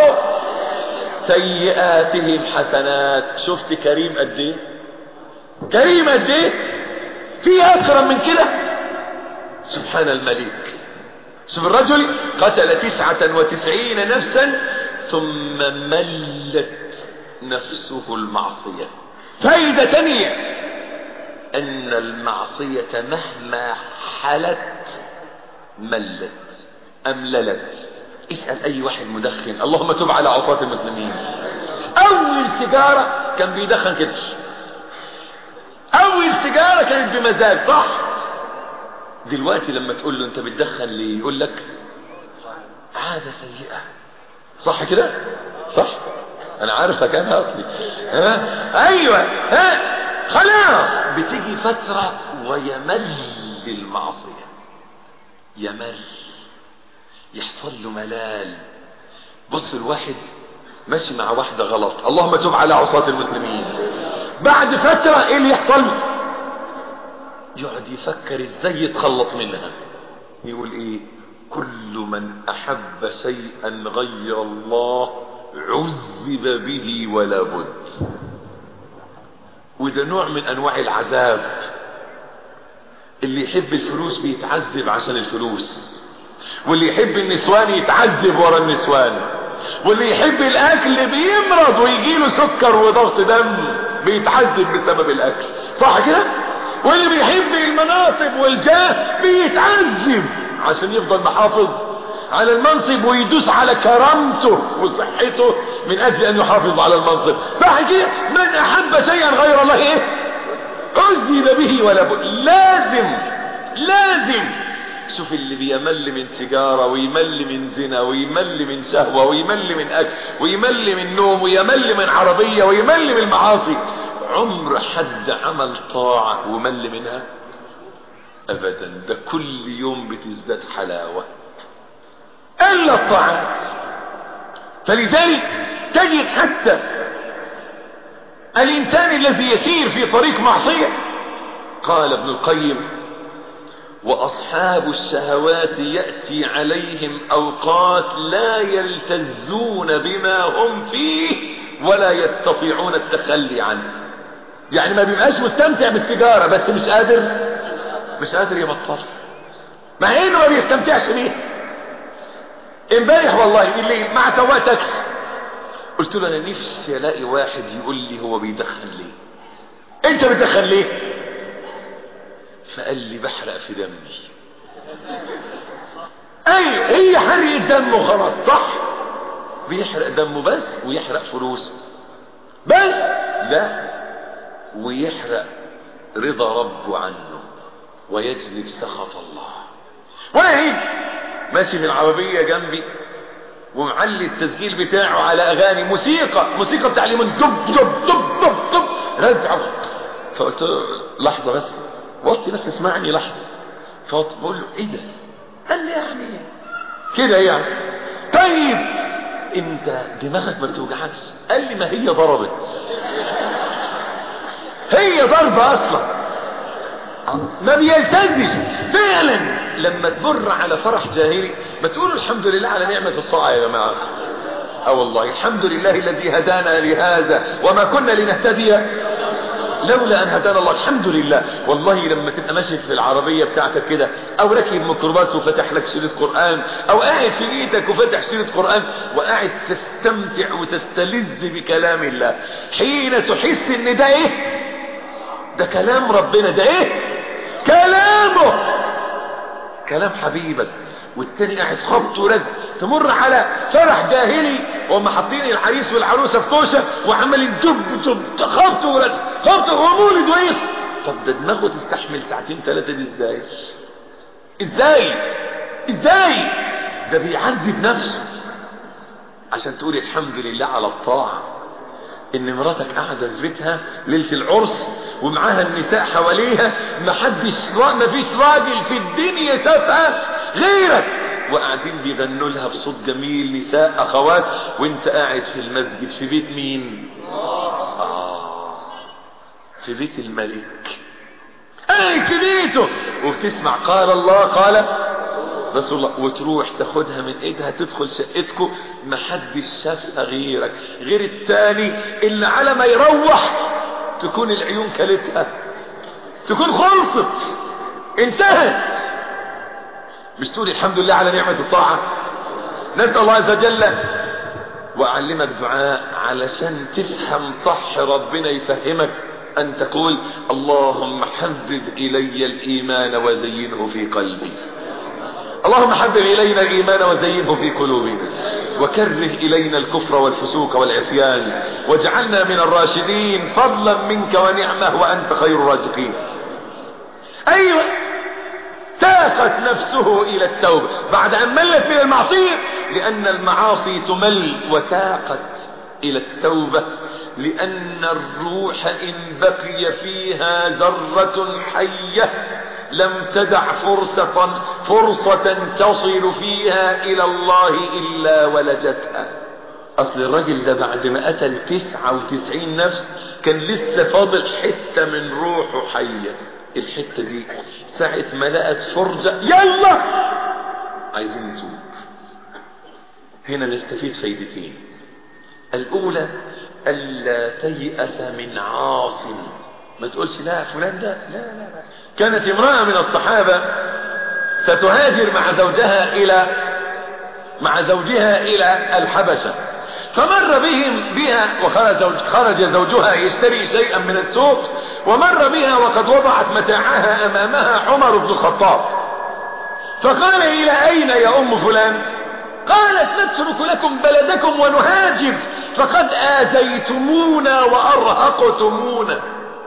سيئاتهم حسنات. شفت كريم قد ايه؟ كريم قد ايه؟ في أكرم من كده؟ سبحان الملك. شوف الرجل قتل 99 نفسا ثم ملت نفسه المعصية. فايدة تانية، ان المعصية مهما حلت ملت امللت. اسأل اي واحد مدخن، اللهم تب على عصاة المسلمين. اول سيجارة كان بيدخن كده، اول سيجارة كانت بمزاج، صح؟ دلوقتي لما تقول له انت بتدخن ليه يقول لك عادة سيئة، صح كده؟ صح؟ انا عارفك انا اصلي. ايوه، خلاص. بتيجي فترة ويمل المعصية، يمل، يحصل له ملال. بص، الواحد ماشي مع واحدة غلط، اللهم تب على عصاة المسلمين، بعد فترة ايه اللي يحصل؟ يقعد يفكر ازاي يتخلص منها. يقول ايه؟ كل من احب شيئا غير الله عذب به ولا بد. وده نوع من انواع العذاب. اللي يحب الفلوس بيتعذب عشان الفلوس، واللي يحب النسوان يتعذب ورا النسوان، واللي يحب الاكل بيمرض ويجيله سكر وضغط دم بيتعذب بسبب الاكل، صح كده؟ واللي بيحب المناصب والجاه بيتعذب عشان يفضل محافظ على المنصب ويدوس على كرامته وصحته من اجل ان يحافظ على المنصب، صح كده؟ من احب شيئا غير الله ايه؟ عذب به ولا بد. لازم. شوف اللي بيمل من سيجارة ويمل من زنا ويمل من شهوة ويمل من اكل ويمل من نوم ويمل من عربية ويمل من المعاصي، عمر حد عمل طاعة ومل منها؟ ابدا. ده كل يوم بتزداد حلاوة الا الطاعات. فلذلك تجد حتى الانسان الذي يسير في طريق معصية، قال ابن القيم وأصحاب الشهوات يأتي عليهم أوقات لا يلتزون بما هم فيه ولا يستطيعون التخلي عنه. يعني ما بيبقاش مستمتع بالسيجارة بس مش قادر يبطل، مع انه ما بيستمتعش بيه. امبارح والله بالليل مع سواق تاكسي قلت له انا نفسي الاقي واحد يقول لي هو بيدخن ليه، انت بتدخن ليه؟ فقال لي بحرق في دمي. اي هي حرق دمه خلاص، صح، بيحرق دمه بس ويحرق فلوسه بس، لا، ويحرق رضا ربه عنه ويجلب سخط الله. وانا هيك ماشي في العربية جنبي ومعلي التسجيل بتاعه على اغاني موسيقى بتعليم دب دب دب دب دب رزعه. فقلت له لحظة بس، وقتي بس اسمعني لحظة. فبقول له ايه ده؟ قال لي يعني كده يعني. طيب انت دماغك ما بتوجعكش؟ قال لي ما هي ضربت، هي ضربة اصلا، ما بيلتزش فعلا. لما تمر على فرح جاهلي ما تقولوا الحمد لله على نعمة الطاعة يا جماعة. والله الحمد لله الذي هدانا لهذا وما كنا لنهتدي لولا ان هدانا الله. الحمد لله. والله لما تبقى ماشي في العربية بتاعتك كده او راكب ميكروباص وفتح لك شريط قرآن او قاعد في بيتك وفتح شريط قرآن وقاعد تستمتع وتستلذ بكلام الله، حين تحس ان ده ايه؟ ده كلام ربنا، ده ايه؟ كلامه، كلام حبيبك. والتاني قاعد خبط ورزق. تمر على فرح جاهلي وهم حاطين العريس والعروسه في كوشه وعمالين دب خبط ورزق خبط ومولد ويس. طب ده دماغه تستحمل ساعتين ثلاثه دي ازاي؟ ده بيعذب نفسه عشان تقول الحمد لله على الطاعه. ان مراتك قاعده في بيتها ليله العرس ومعاها النساء حواليها، ما فيش راجل في الدنيا شافها غيرك، وقاعدين بيغنوا لها بصوت جميل نساء اخوات، وانت قاعد في المسجد في بيت مين؟ في بيت الملك، قاعد في بيته وبتسمع قال الله قال رسول الله، وتروح تاخدها من ايدها تدخل شقتكم ما حدش شافها غيرك، غير التاني اللي على ما يروح تكون العيون كلتها، تكون خلصت انتهت. مش تقول الحمد لله على نعمة الطاعة؟ نسأل الله عز وجل. واعلمك دعاء علشان تفهم صح، ربنا يفهمك، ان تقول اللهم حبب الي الايمان وزينه في قلبي، اللهم حبب إلينا الإيمان وزينه في قلوبنا، وكره إلينا الكفر والفسوق والعصيان، واجعلنا من الراشدين فضلا منك ونعمه وأنت خير الرازقين. أيوة، تاقت نفسه إلى التوبة بعد أن ملت من المعصية، لأن المعاصي تمل، وتاقت إلى التوبة لأن الروح إن بقي فيها ذرة حية لم تدع فرصة تصل فيها إلى الله إلا ولجتها. أصل الرجل ده بعد ما قتل 99 نفس كان لسه فاضل حتة من روحه حية. الحتة دي ساعة ما لقت فرجة يلا عايزين نتوب. هنا نستفيد فايدتين. الأولى ألا تيأس من عاص. ما تقولش لا فلان ده، لا. كانت امرأة من الصحابة ستهاجر مع زوجها إلى الحبشة، فمر بها وخرج زوجها يشتري شيئا من السوق، ومر بها وقد وضعت متاعها أمامها عمر بن الخطاب، فقال إلى أين يا أم فلان؟ قالت نترك لكم بلدكم ونهاجر فقد آذيتمونا وأرهقتمونا.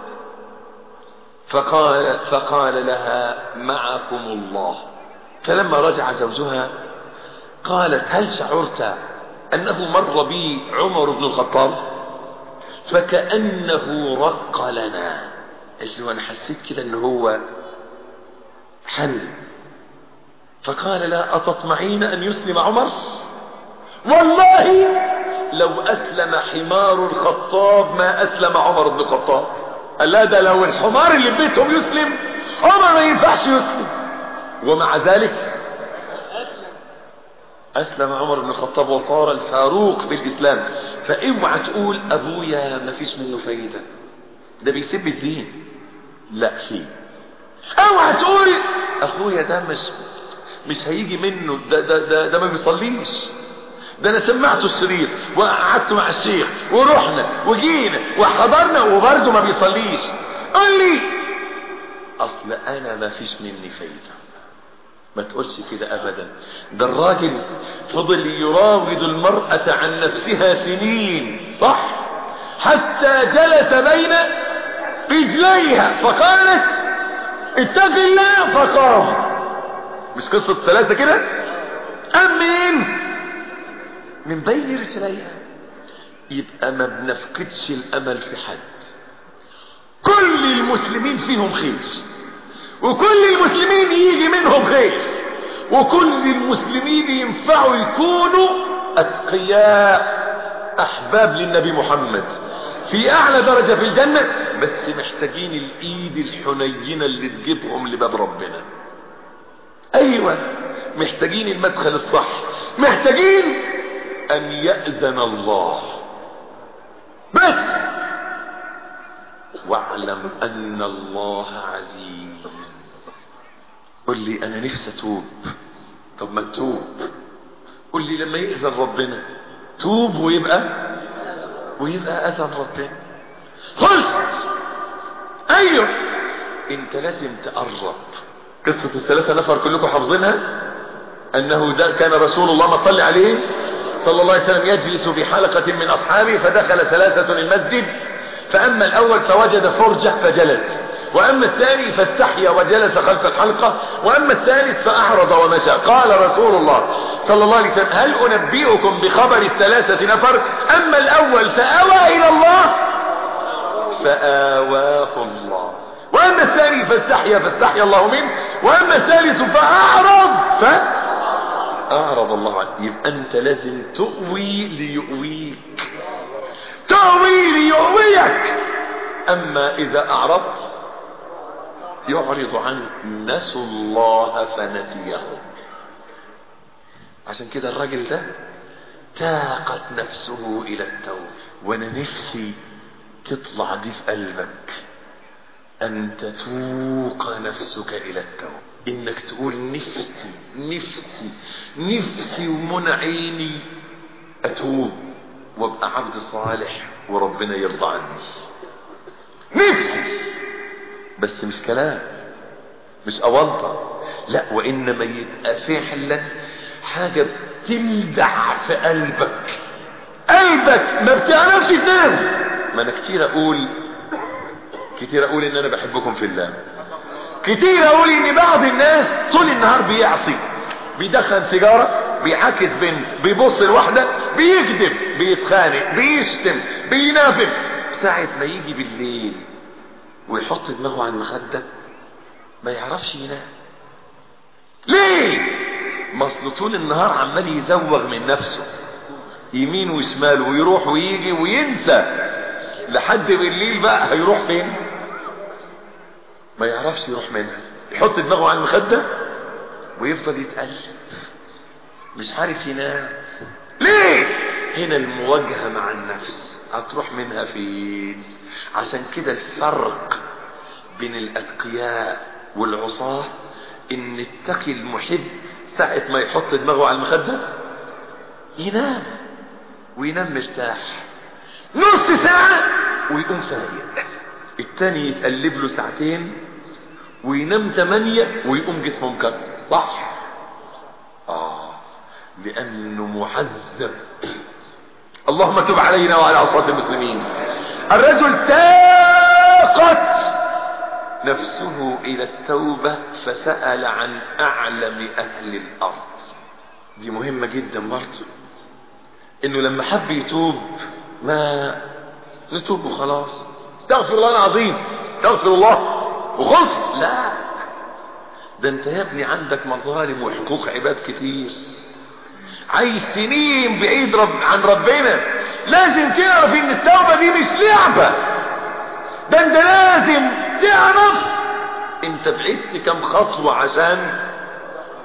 فقال لها معكم الله. فلما رجع زوجها قالت هل شعرت أنه مر بي عمر بن الخطاب فكأنه رق لنا؟ قلت له أنا حسيت كده أنه هو حن. فقال لا أتطمعين أن يسلم عمر؟ والله لو أسلم حمار الخطاب ما أسلم عمر بن الخطاب. قال لا، ده لو الحمار اللي بيتهم يسلم عمر ما ينفعش يسلم. ومع ذلك أسلم عمر بن الخطاب وصار الفاروق في الإسلام. فاوعى تقول أبويا ما فيش منه فايدة، ده بيسب الدين. لا فيه. اوعى تقول أخويا ده مش هيجي منه، ده ما بيصليش، ده أنا سمعته السرير وقعدت مع الشيخ ورحنا وجينا وحضرنا وبرضه ما بيصليش. قال لي أصل أنا ما فيش مني فايدة. ما تقولش كده ابدا. ده الراجل فضل يراود المرأة عن نفسها سنين، صح؟ حتى جلس بين رجليها فقالت اتق الله فقام. مش قصة ثلاثة كده؟ امين من بين رجليها. يبقى ما بنفقدش الامل في حد. كل المسلمين فيهم خير، وكل المسلمين يجي منهم خير، وكل المسلمين ينفعوا يكونوا اتقياء احباب للنبي محمد في اعلى درجة في الجنة. بس محتاجين الايد الحنينة اللي تجيبهم لباب ربنا. ايوه محتاجين المدخل الصح، محتاجين ان يأذن الله. بس واعلم ان الله عزيز. قل لي انا نفسي اتوب. طب ما تتوب. قل لي لما يأذن ربنا توب ويبقى اذن ربنا. خلصت. ايوه انت لازم تقرب. قصة الثلاثة نفر كلكم حافظينها، انه ده كان رسول الله ما صلى عليه صلى الله عليه وسلم يجلس بحلقة من اصحابه، فدخل ثلاثة المسجد، فاما الاول فوجد فرجة فجلس، واما الثاني فاستحيا وجلس خلف الحلقة، واما الثالث فاعرض ومشى. قال رسول الله صلى الله عليه وسلم هل انبئكم بخبر الثلاثة نفر؟ اما الاول فاوى الى الله فآواه الله، واما الثاني فاستحيا الله منه، واما الثالث فاعرض الله عنه. يبقى انت لازم تؤوي ليؤويك، تؤوي ليؤويك. اما اذا اعرضت يعرض عنك. نسوا الله فنسيهم. عشان كده الراجل ده تاقت نفسه الى التوبة. وانا نفسي تطلع دي في قلبك، ان تتوق نفسك الى التوبة، انك تقول نفسي نفسي نفسي ومن عيني اتوب وابقى عبد صالح وربنا يرضى عني. نفسي. بس مش كلام، مش أونطة، لا، وإنما يبقى فعلا حاجة بتلدع في قلبك ما بتعرفش تنام. ما أنا كتير أقول إن أنا بحبكم في الله، كتير أقول إن بعض الناس طول النهار بيعصي، بيدخن سيجارة، بيعاكس بنت، بيبص لواحدة، بيكذب، بيتخانق، بيشتم، بينافق. ساعة ما يجي بالليل ويحط دماغه على المخدة ما يعرفش ينام. ليه؟ ما اصل طول النهار عمال يزوغ من نفسه يمين وشمال ويروح ويجي وينسى. لحد بالليل بقى هيروح فين؟ ما يعرفش يروح منها. يحط دماغه على المخدة ويفضل يتقلب مش عارف ينام. ليه؟ هنا المواجهة مع النفس هتروح منها فين؟ عشان كده الفرق بين الاتقياء والعصاة ان التقي المحب ساعة ما يحط دماغه على المخدة ينام، وينام مرتاح نص ساعة ويقوم فايق. التاني يتقلب له ساعتين وينام 8 ويقوم جسمه مكسر، صح؟ لانه معذب. اللهم تب علينا وعلى عصاة المسلمين. الرجل تاقت نفسه الى التوبة فسأل عن اعلم اهل الارض. دي مهمة جدا برضه، انه لما حب يتوب ما نتوب وخلاص، استغفر الله العظيم، استغفر الله وخلص. لا، ده انت يا ابني عندك مظالم وحقوق عباد كتير، عايز سنين بعيد عن ربنا. لازم تعرف ان التوبة دي مش لعبة، ده انت لازم تعرف انت بعدت كم خطوة عشان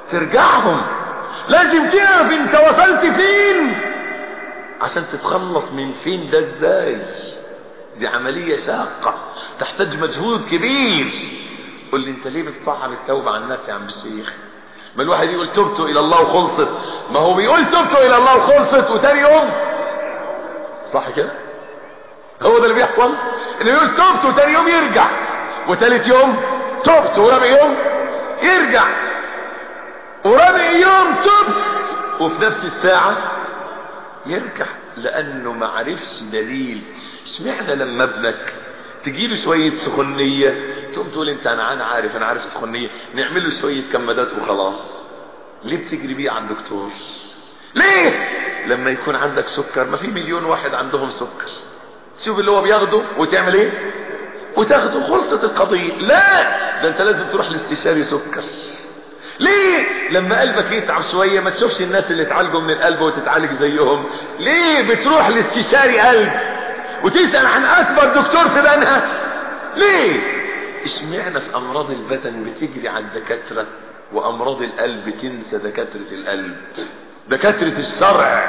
ترجعهم، لازم تعرف انت وصلت فين عشان تتخلص من فين ده ازاي. دي عملية شاقة تحتاج مجهود كبير. قل لي انت ليه بتصعب التوبة على الناس يا عم الشيخ؟ ما الواحد يقول تبت الى الله وخلصت، ما هو بيقول تبت الى الله وخلصت وتاني يوم صح كده؟ هو ده اللي بيحصل، اللي يقول تبت وتاني يوم يرجع، وتالت يوم تبت، ورابع يوم يرجع، ورابع يوم تبت، وفي نفس الساعة يرجع، لانه ما عرفش دليل. اشمعنى لما ابنك تجيله شوية سخونية تقوم تقول انت انا عارف سخونية، نعمل له شوية كمادات وخلاص؟ ليه بتجري بيه على الدكتور؟ ليه؟ لما يكون عندك سكر، ما في مليون واحد عندهم سكر، شوف اللي هو بياخده وتعمل ايه؟ وتاخده، خلصت القضية. لا، ده انت لازم تروح لاستشاري سكر. ليه؟ لما قلبك يتعب شوية ما تشوفش الناس اللي اتعالجوا من القلب وتتعالج زيهم؟ ليه بتروح لاستشاري قلب وتسأل عن اكبر دكتور في بنها؟ ليه؟ اشمعنى في امراض البدن بتجري على الدكاترة وامراض القلب تنسى دكاترة القلب، دكاترة الشرع،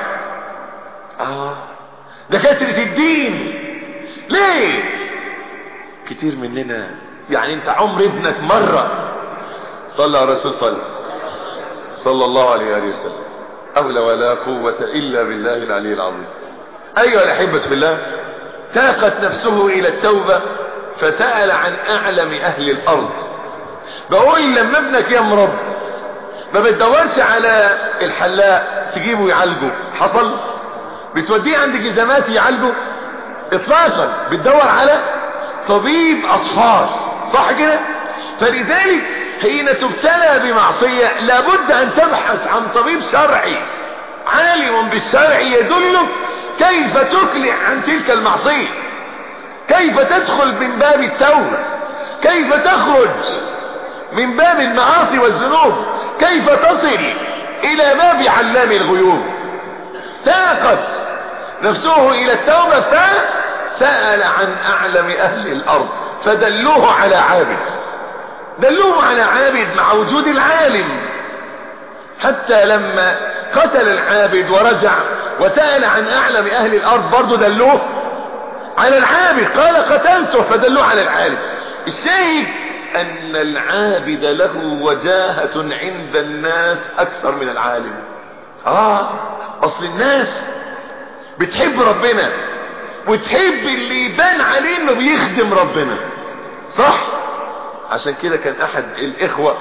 دكاترة الدين؟ ليه؟ كتير مننا يعني انت عمر ابنك مرة صلى على الرسول صلى الله عليه وسلم، أولى ولا قوة إلا بالله العلي العظيم. أيها الأحبة في الله، تاقت نفسه إلى التوبة فسأل عن أعلم أهل الأرض. بقول لما ابنك يمرض ما بتدورش على الحلاق تجيبه يعالجه، حصل؟ بتوديه عند جزامات يعالجه إطلاقا، بتدور على طبيب أطفال، صح كده؟ فلذلك حين تبتلى بمعصية لابد أن تبحث عن طبيب شرعي عالم بالشرع يدلك كيف تقلع عن تلك المعصية، كيف تدخل من باب التوبة، كيف تخرج من باب المعاصي والذنوب، كيف تصل إلى باب علام الغيوب. تاقت نفسه إلى التوبة فسأل عن أعلم أهل الأرض فدلوه على عابد، دلوه على عابد مع وجود العالم. حتى لما قتل العابد ورجع وسأل عن أعلم أهل الأرض برضو دلوه على العابد، قال قتلته فدلوه على العالم. الشاهد أن العابد له وجاهة عند الناس أكثر من العالم. أصل الناس بتحب ربنا وتحب اللي يبان عليه انه بيخدم ربنا، صح؟ عشان كده كان احد الاخوة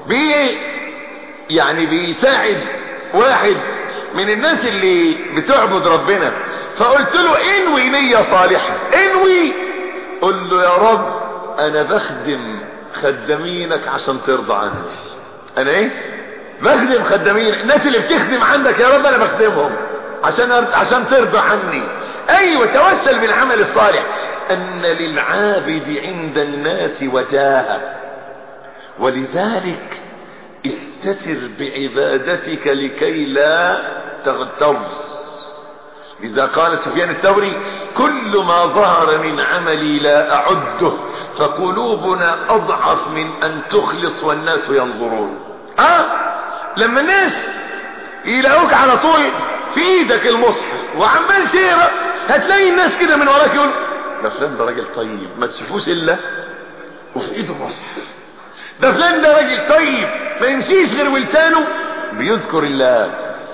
يعني بيساعد واحد من الناس اللي بتعبد ربنا، فقلت له انوي نية صالحة، انوي، قل له يا رب انا بخدم خدامينك عشان ترضى عني. انا ايه؟ بخدم خدامين، الناس اللي بتخدم عندك يا رب انا بخدمهم عشان ترضى عني. ايوه، توسل بالعمل الصالح. ان للعابد عند الناس وجاهة، ولذلك استتر بعبادتك لكي لا تغتر. لذا قال سفيان الثوري كل ما ظهر من عملي لا اعده، فقلوبنا اضعف من ان تخلص والناس ينظرون. لما الناس يلاقوك على طول في ايدك المصحف وعمال تقرا، هتلاقي الناس كده من وراك يقول ده فلان ده راجل طيب ما تشوفوش الا وفي ايده مصحف، ده فلان ده راجل طيب ما يمشيش غير ولسانه بيذكر الله.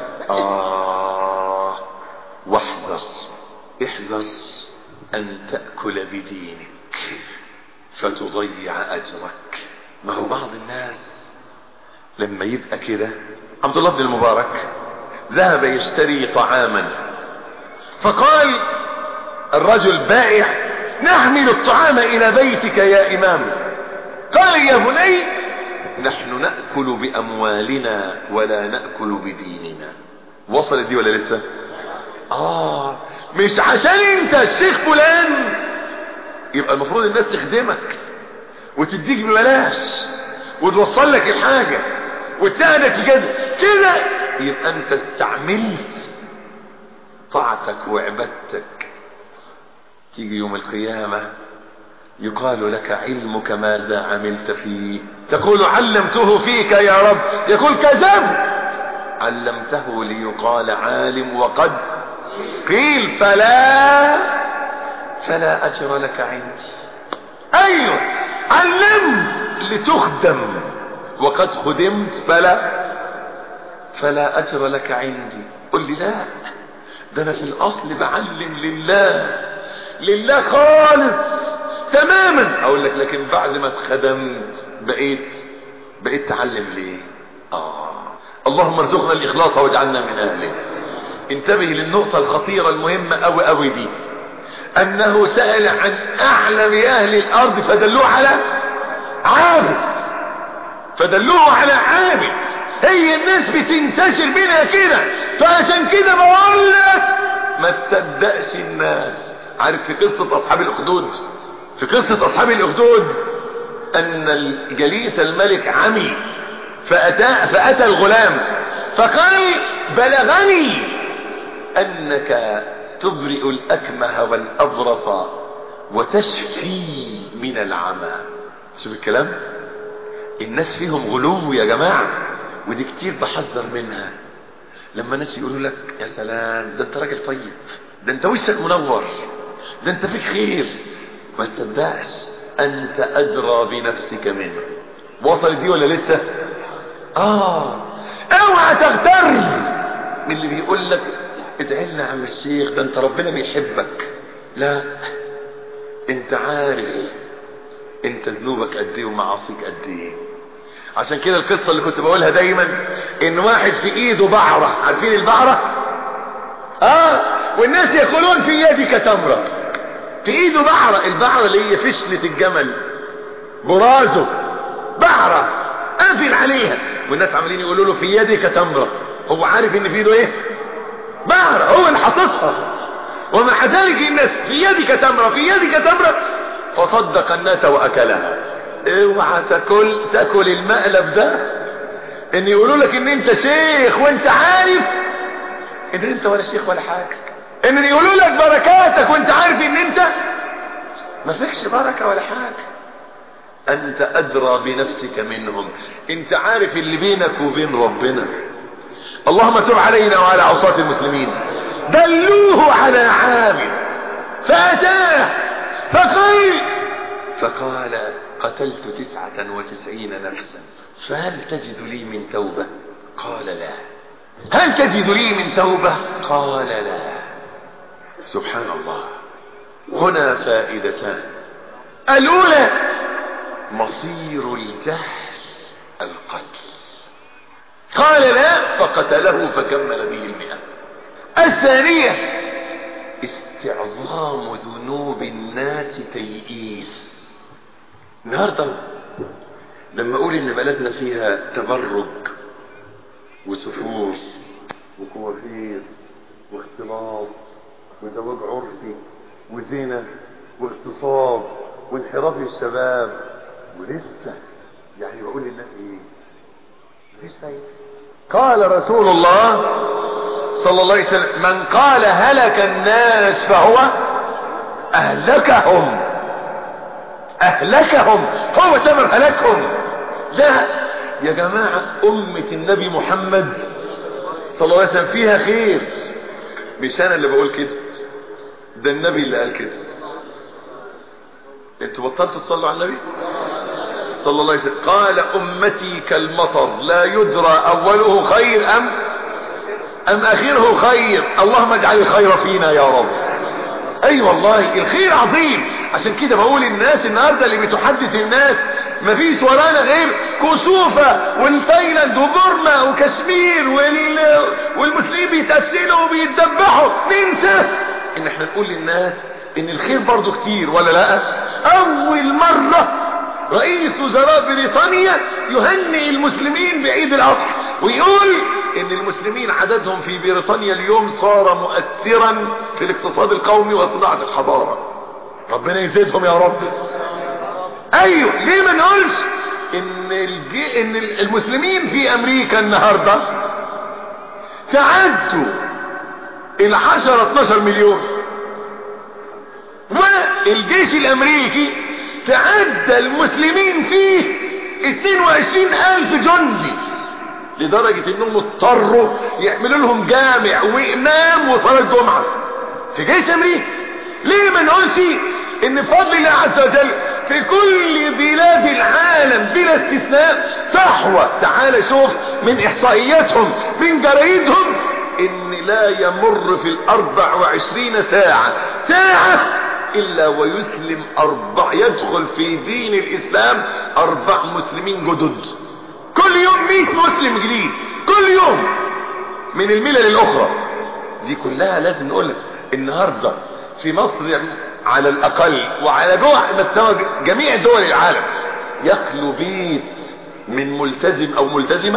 واحذر، احذر ان تأكل بدينك فتضيع اجرك. ما هو بعض الناس لما يبقى كده، عبد الله بن المبارك ذهب يشتري طعاما، فقال الرجل بائع نحمل الطعام الى بيتك يا امام. قال يا بني نحن نأكل باموالنا ولا نأكل بديننا. وصلت دي ولا لسه؟ مش عشان انت الشيخ فلان يبقى المفروض الناس تخدمك وتديك ببلاش وتوصل لك الحاجة وتساعدك في كده يبقى انت استعملت طاعتك وعبادتك. تيجي يوم القيامة يقال لك علمك ماذا عملت فيه؟ تقول علمته فيك يا رب، يقول كذبت، علمته ليقال عالم وقد قيل فلا أجر لك عندي. ايوه علمت لتخدم وقد خدمت فلا اجر لك عندي. قل لي لا، ده انا في الاصل بعلم لله خالص تماما. اقول لك لكن بعد ما اتخدمت بقيت تعلم ليه؟ اللهم ارزقنا الاخلاص واجعلنا من اهله. انتبه للنقطة الخطيرة المهمة اوي دي، انه سأل عن اعلم اهل الارض فدلوه على عابد. هي الناس بتنتشر منها كده، فعشان كده بقول لك ما تصدقش الناس. عارف في قصة اصحاب الاخدود ان الجليس الملك عمي فاتى الغلام فقال بلغني انك تبرئ الأكمه والأبرص وتشفي من العمى. شوف الكلام، الناس فيهم غلو يا جماعة، ودي كتير بحذر منها. لما الناس يقولوا لك يا سلام ده انت راجل طيب، ده انت وشك منور، ده انت فيك خير، ما تصدقش، انت ادرى بنفسك منه. وصلت دي ولا لسه؟ اوعى تغتر من اللي بيقول لك ادعي لنا يا عم الشيخ، ده انت ربنا بيحبك. لا، انت عارف انت ذنوبك قد ايه ومعاصيك قد ايه. عشان كده القصة اللي كنت بقولها دايما، ان واحد في ايده بعرة، عارفين البعرة؟ والناس يقولون في يدك تمرة. في ايده بعرة، البعرة اللي هي فشلة الجمل، برازه بعرة قافل عليها، والناس عمالين يقولوا له في يدك تمرة. هو عارف ان في ايده ايه؟ بعرة، هو اللي حاططها. ومع ذلك الناس في يدك تمرة، فصدق الناس واكلها. اوعى تاكل المقلب ده، ان يقولوا لك ان انت شيخ وانت عارف ان انت ولا شيخ ولا حاجة، ان يقولوا لك بركاتك وانت عارف ان انت ما فيكش بركة ولا حاجة. انت ادرى بنفسك منهم، انت عارف اللي بينك وبين ربنا. اللهم تب علينا وعلى عصاة المسلمين. دلوه على عابد فأتاه فقال قتلت 99 نفسا فهل تجد لي من توبة؟ قال لا. هل تجد لي من توبة؟ قال لا. سبحان الله. هنا فائدتان. الأولى مصير الجهل القتل، قال لا فقتله فكمل به 100. الثانية استعظام ذنوب الناس تيئيس. النهارده لما اقول ان بلدنا فيها تبرج وسفور وكوافير واختلاط وزواج عرفي وزنا واغتصاب وانحراف الشباب، ولسه يعني بقول للناس ايه؟ مفيش فايدة. قال رسول الله صلى الله عليه وسلم من قال هلك الناس فهو اهلكهم، هو سبب هلاكهم. لا يا جماعة، أمة النبي محمد صلى الله عليه وسلم فيها خير، مش أنا اللي بقول كده، ده النبي اللي قال كده. انتوا بطلتوا تصلوا على النبي صلى الله عليه وسلم؟ قال أمتي كالمطر لا يدرى أوله خير أم آخره خير، اللهم اجعل الخير فينا يا رب. أي والله الخير عظيم. عشان كده بقول الناس النهاردة اللي بتحدث الناس مفيش ورانا غير كسوفة والتايلاند وبورما وكشمير والمسلمين بيتقتلوا وبيتذبحوا. ننسى ان احنا نقول للناس ان الخير برضو كتير، ولا لا؟ اول مرة رئيس وزراء بريطانيا يهنئ المسلمين بعيد الاضحى ويقول ان المسلمين عددهم في بريطانيا اليوم صار مؤثرا في الاقتصاد القومي وصناعة الحضارة. ربنا يزيدهم يا رب. ايوه، ليه ما نقولش ان المسلمين في امريكا النهاردة تعدوا 10-12 مليون، والجيش الامريكي تعدى المسلمين فيه 22,000 جندي، لدرجة انهم اضطروا يعملوا لهم جامع وامام وصلاة جمعة في جيش امريكا. ليه ما نقولش ان بفضل الله عز وجل في كل بلاد العالم بلا استثناء صحوة؟ تعال شوف من احصائياتهم من جرايدهم ان لا يمر في 24 ساعة الا ويسلم يدخل في دين الاسلام 4 مسلمين جدد. كل يوم 100 مسلم جديد، كل يوم من الملل الاخرى. دي كلها لازم نقولها. النهاردة في مصر على الاقل وعلى مستوى جميع دول العالم يخلو بيت من ملتزم او ملتزمة؟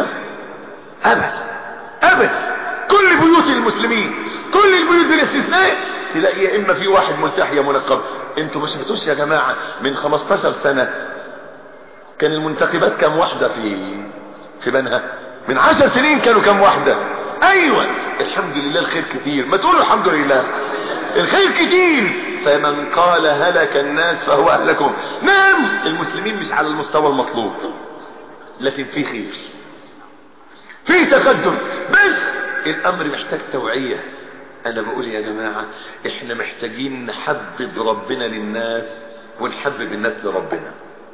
ابدا. كل بيوت المسلمين، كل البيوت بالاستثناء تلاقي يا اما في واحد ملتحي يا منقب. انتوا ما شفتوش يا جماعة من 15 سنة كان المنتخبات كم واحدة في بنها؟ من 10 سنين كانوا كم واحدة؟ ايوه الحمد لله الخير كتير. ما تقولوا الحمد لله الخير كتير. فمن قال هلك الناس فهو اهلكم. نعم المسلمين مش على المستوى المطلوب، لكن في خير، في تقدم، بس الامر محتاج توعية. انا بقول يا جماعة احنا محتاجين نحبب ربنا للناس ونحبب الناس لربنا،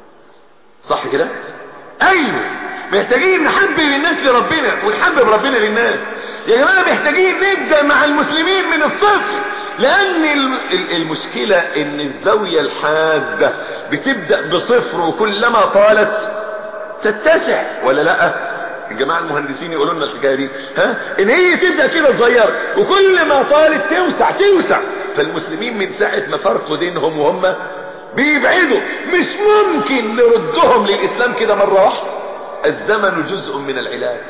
صح كده؟ ايوه محتاجين نحبب الناس لربنا ونحبب ربنا للناس. يا جماعة محتاجين نبدأ مع المسلمين من الصفر، لان المشكلة ان الزاوية الحادة بتبدأ بصفر وكلما طالت تتسع، ولا لا؟ الجماعة المهندسين يقولوا لنا الحكاية دي، ان هي تبدأ كده صغيرة وكل ما طالت توسع. فالمسلمين من ساعة ما فرقوا دينهم وهم بيبعدوا مش ممكن نردهم للإسلام كده مرة واحدة. الزمن جزء من العلاج،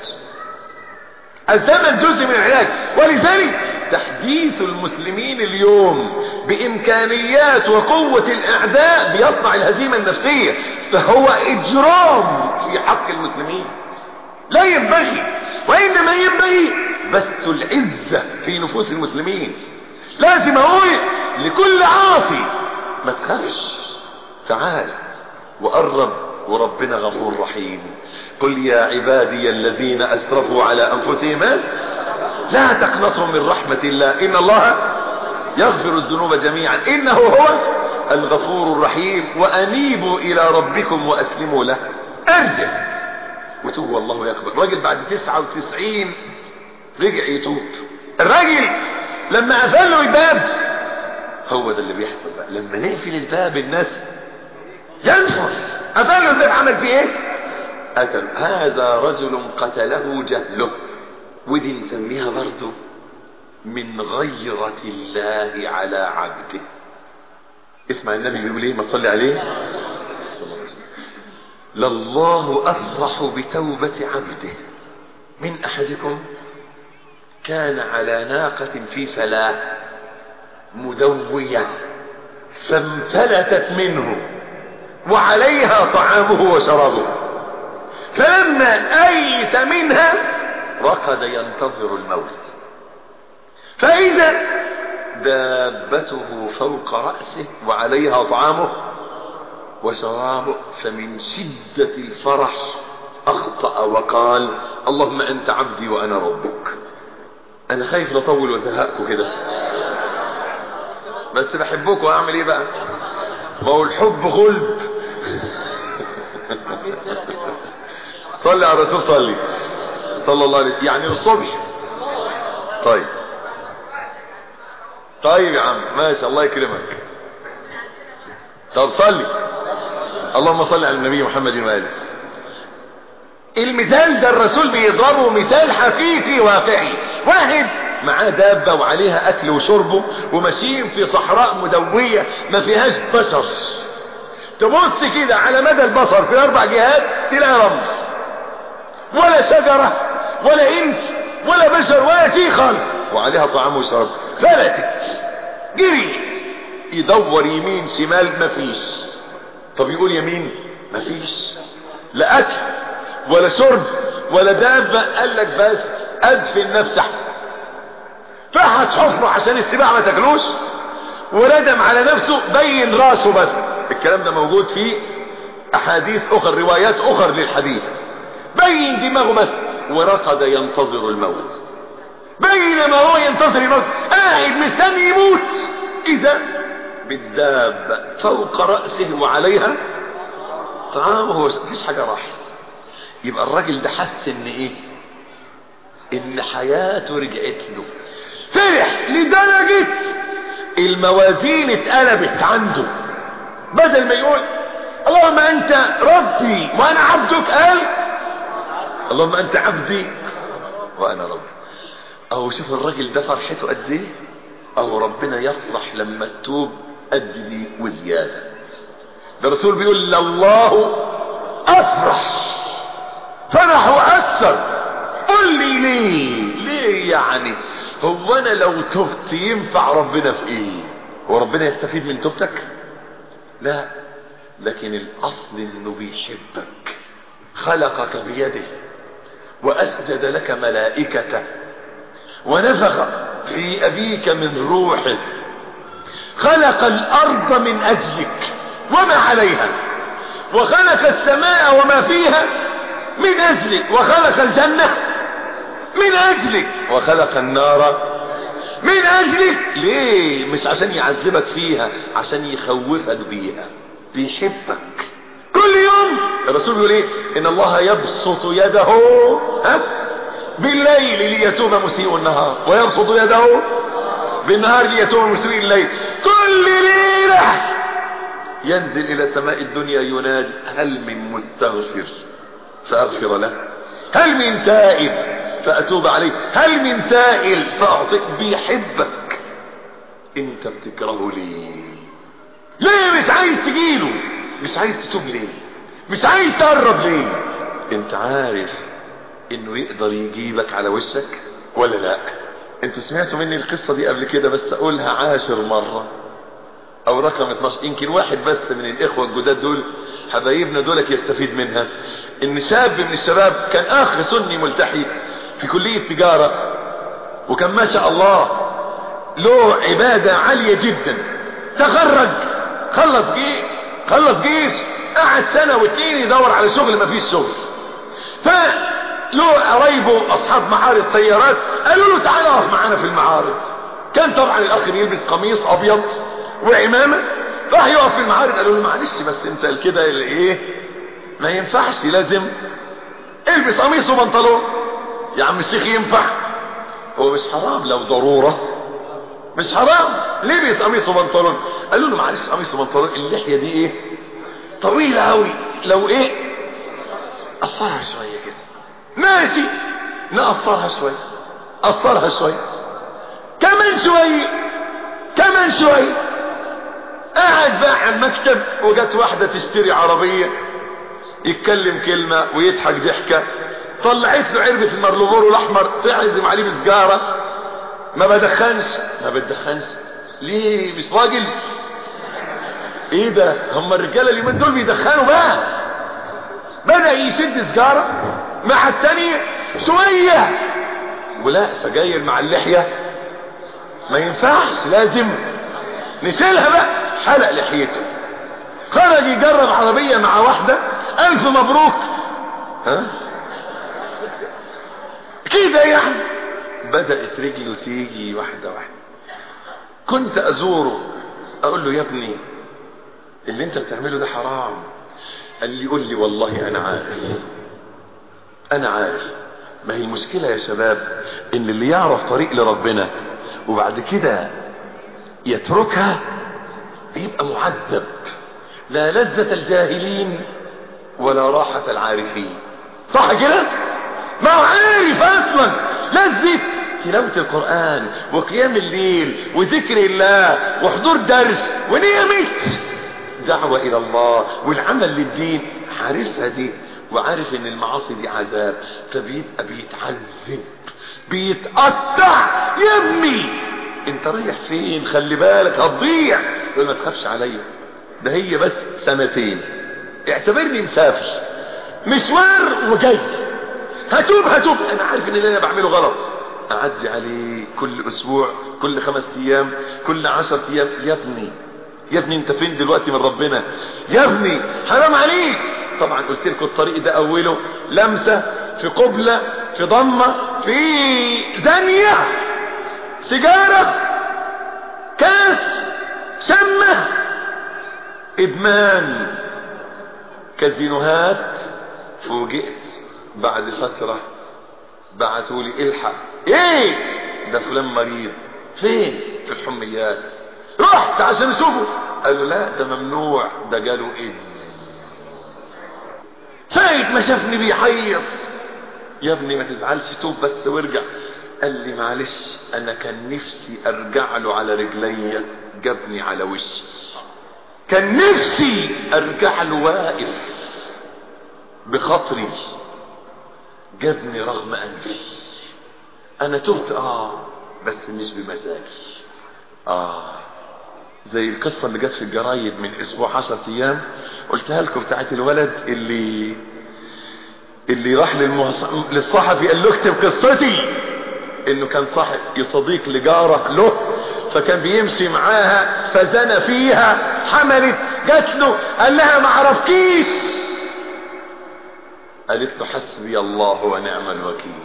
الزمن جزء من العلاج. ولذلك تحديث المسلمين اليوم بإمكانيات وقوة الأعداء بيصنع الهزيمة النفسية، فهو إجرام في حق المسلمين. لا ينبغي، وإنما ينبغي بث العزة في نفوس المسلمين. لازم أقول لكل عاصي ما تخافش، تعال وقرب وربنا غفور رحيم. قل يا عبادي الذين أسرفوا على أنفسهم لا تقنطوا من رحمة الله إن الله يغفر الذنوب جميعا إنه هو الغفور الرحيم. وأنيبوا إلى ربكم وأسلموا له. ارجع وتوب والله يقبل. راجل بعد 99 رجع يتوب. الراجل لما قفل له الباب، هو ده اللي بيحصل بقى لما نقفل الباب الناس ينفس. قفل له الباب عمل فيه ايه؟ قتل. هذا رجل قتله جهله. ودي نسميها برضه من غيرة الله على عبده. اسمع النبي بيقول ايه، ما تصلي عليه صلى الله عليه وسلم. لله أفرح بتوبة عبده من أحدكم كان على ناقة في فلاة مدوية فانفلتت منه وعليها طعامه وشرابه، فلما أيس منها رقد ينتظر الموت، فإذا دابته فوق رأسه وعليها طعامه وشرابه، فمن شدة الفرح أخطأ وقال اللهم أنت عبدي وأنا ربك. أنا خايف لطول وزهقكم كده، بس بحبكم. أعمل إيه بقى؟ ما هو الحب غلب. صلي على الرسول، صلى الله عليه يعني الصبح. طيب يا عم ماشي، الله يكرمك. طب صلي، اللهم صل على النبي محمد وآله. المثال ده الرسول بيضربه مثال حقيقي واقعي. واحد معاه دابة وعليها اكل وشربه وماشيين في صحراء مدوية ما فيهاش بشر، تبص كده على مدى البصر في 4 جهات تلاقي رمل، ولا شجرة ولا انس ولا بشر ولا شيء خالص، وعليها طعام وشراب. فلتت جري يدور يمين شمال مفيش. طب يقول يمين مفيش، لا اكل ولا شرب ولا دابة. قال لك بس ادفن نفسي احسن. فحت حفره عشان السباع ما تاكلوش، وردم على نفسه بين راسه بس. والكلام ده موجود في احاديث اخر، روايات اخر للحديث. بين دماغه بس ورقد ينتظر الموت، بينما هو ينتظر الموت قاعد مستني يموت، اذا بالدابة فوق رأسه وعليها طعامه، مفيش حاجة راحت. يبقى الراجل ده حس ان ايه؟ ان حياته رجعت له، فرح لدرجة الموازين اتقلبت عنده، بدل ما يقول اللهم انت ربي وانا عبدك، قال اللهم انت عبدي وانا ربي. او شوف الراجل ده فرحته قد ايه. او ربنا يفرح لما تتوب قد دي وزيادة. ده الرسول بيقول الله افرح فرحوا اكثر. قل لي ليه يعني؟ هو انا لو تبت ينفع ربنا في ايه؟ هو ربنا يستفيد من توبتك؟ لا، لكن الاصل انه بيحبك، خلقك بيده واسجد لك ملائكته ونفخ في ابيك من روحه، خلق الارض من اجلك وما عليها، وخلق السماء وما فيها من اجلك، وخلق الجنة من اجلك، وخلق النار من اجلك. ليه؟ مش عشان يعذبك فيها، عشان يخوفك بيها. بيحبك. كل يوم الرسول بيقول ايه؟ ان الله يبسط يده بالليل ليتوب مسيء النهار، ويبسط يده بالنهار ليتوب مسيء الليل. كل ليلة ينزل الى سماء الدنيا ينادي هل من مستغفر فاغفر له، هل من تائب فاتوب عليه، هل من سائل فاعطيه. بيحبك. انت بتكرهه ليه مش عايز تجيله؟ مش عايز تتوب ليه؟ مش عايز تقرب ليه؟ انت عارف انه يقدر يجيبك على وشك ولا لا؟ انتوا سمعتوا مني القصة دي قبل كده، بس اقولها 10 مرة او رقم 12، يمكن واحد بس من الاخوة الجداد دول حبايبنا دولك يستفيد منها. ان شاب من الشباب كان اخ سني ملتحي في كلية تجارة، وكان ما شاء الله له عبادة عالية جدا. تخرج، خلص جيش، قعد 1 و2 سنين يدور على شغل، ما فيش شغل. فله قرايبه اصحاب معارض سيارات قالوا له تعال اقف معانا في المعارض. كان طبعا الاخ بيلبس قميص ابيض وعمامة، راح يقف في المعارض. قالوا له معلش بس انت كده ايه ما ينفعش، لازم البس قميص وبنطلون. يا عم الشيخ ينفع؟ هو مش حرام لو ضرورة، مش حرام. لبس قميص وبنطلون. قالوا له معلش قميص وبنطلون، اللحية دي ايه طويلة قوي، لو ايه قصرها شوية كده. ماشي، نقصرها شوية، قصرها شوية، كمان شوية. قاعد بقى على المكتب، وجت واحدة تشتري عربية، يتكلم كلمة ويضحك ضحكة، طلعت له علبة المرلبورو الاحمر تعزم عليه بسجارة. ما بتدخنش ليه؟ مش راجل؟ ايه ده؟ هم الرجاله اليومين دول بيدخنوا بقى. بدأ يشد سجارة مع التانية شوية، ولا سجاير مع اللحية ما ينفعش، لازم نشيلها بقى. حلق لحيته، خرج يجرب عربية مع واحدة، 1000 مبروك. كده يعني. بدأت رجله تيجي واحدة. كنت ازوره اقول له يا ابني اللي انت بتعمله ده حرام. قال لي قول لي والله انا عارف. ما هي المشكلة يا شباب ان اللي يعرف طريق لربنا وبعد كده يتركها بيبقى معذب. لا لذة الجاهلين ولا راحة العارفين. صح كده؟ ما هو عارف اصلا لذة تلاوة القرآن وقيام الليل وذكر الله وحضور درس ونيمة دعوة الى الله والعمل للدين، عارفها دي، وعارف ان المعاصي دي عذاب، فبيبقى بيتعذب بيتقطع. يا ابني انت رايح فين؟ خلي بالك هتضيع. ما تخافش عليا، ده هي بس 2 سنين، اعتبرني مسافر مشوار وجاي. هتوب انا عارف ان اللي انا بعمله غلط. اعدي عليه كل اسبوع، كل 5 ايام، كل 10 ايام. يا ابني يا ابني انت فين دلوقتي من ربنا؟ يا ابني حرام عليك. طبعا قلت لكم الطريق ده اوله لمسة، في قبلة، في ضمة، في زانية، سيجارة، كاس، شمة، ادمان، كازينوهات. فوجئت بعد فترة بعتولي الحق، ايه ده فلان مريض. فين؟ في الحميات. رحت عشان اشوفه، قالوا لا ده ممنوع، ده جاله ايدز. سايد ما شافني بيحيط، يا ابني ما تزعلش، توب بس وارجع. قال لي معلش انا كان نفسي ارجع له على رجلي، جابني على وشي. كان نفسي ارجع له واقف بخاطري، جابني رغم انفي. انا تبت بس مش بمزاجي. زي القصة اللي جت في الجرايد من اسبوع 10 ايام، قلتها لكم، بتاعت الولد اللي راح للصحفي قال له اكتب قصتي، انه كان صديق لجارة له، فكان بيمشي معاها فزنى فيها، حملت، جات له، قال لها ما عرفكيش، قالت له حسبي الله ونعم الوكيل.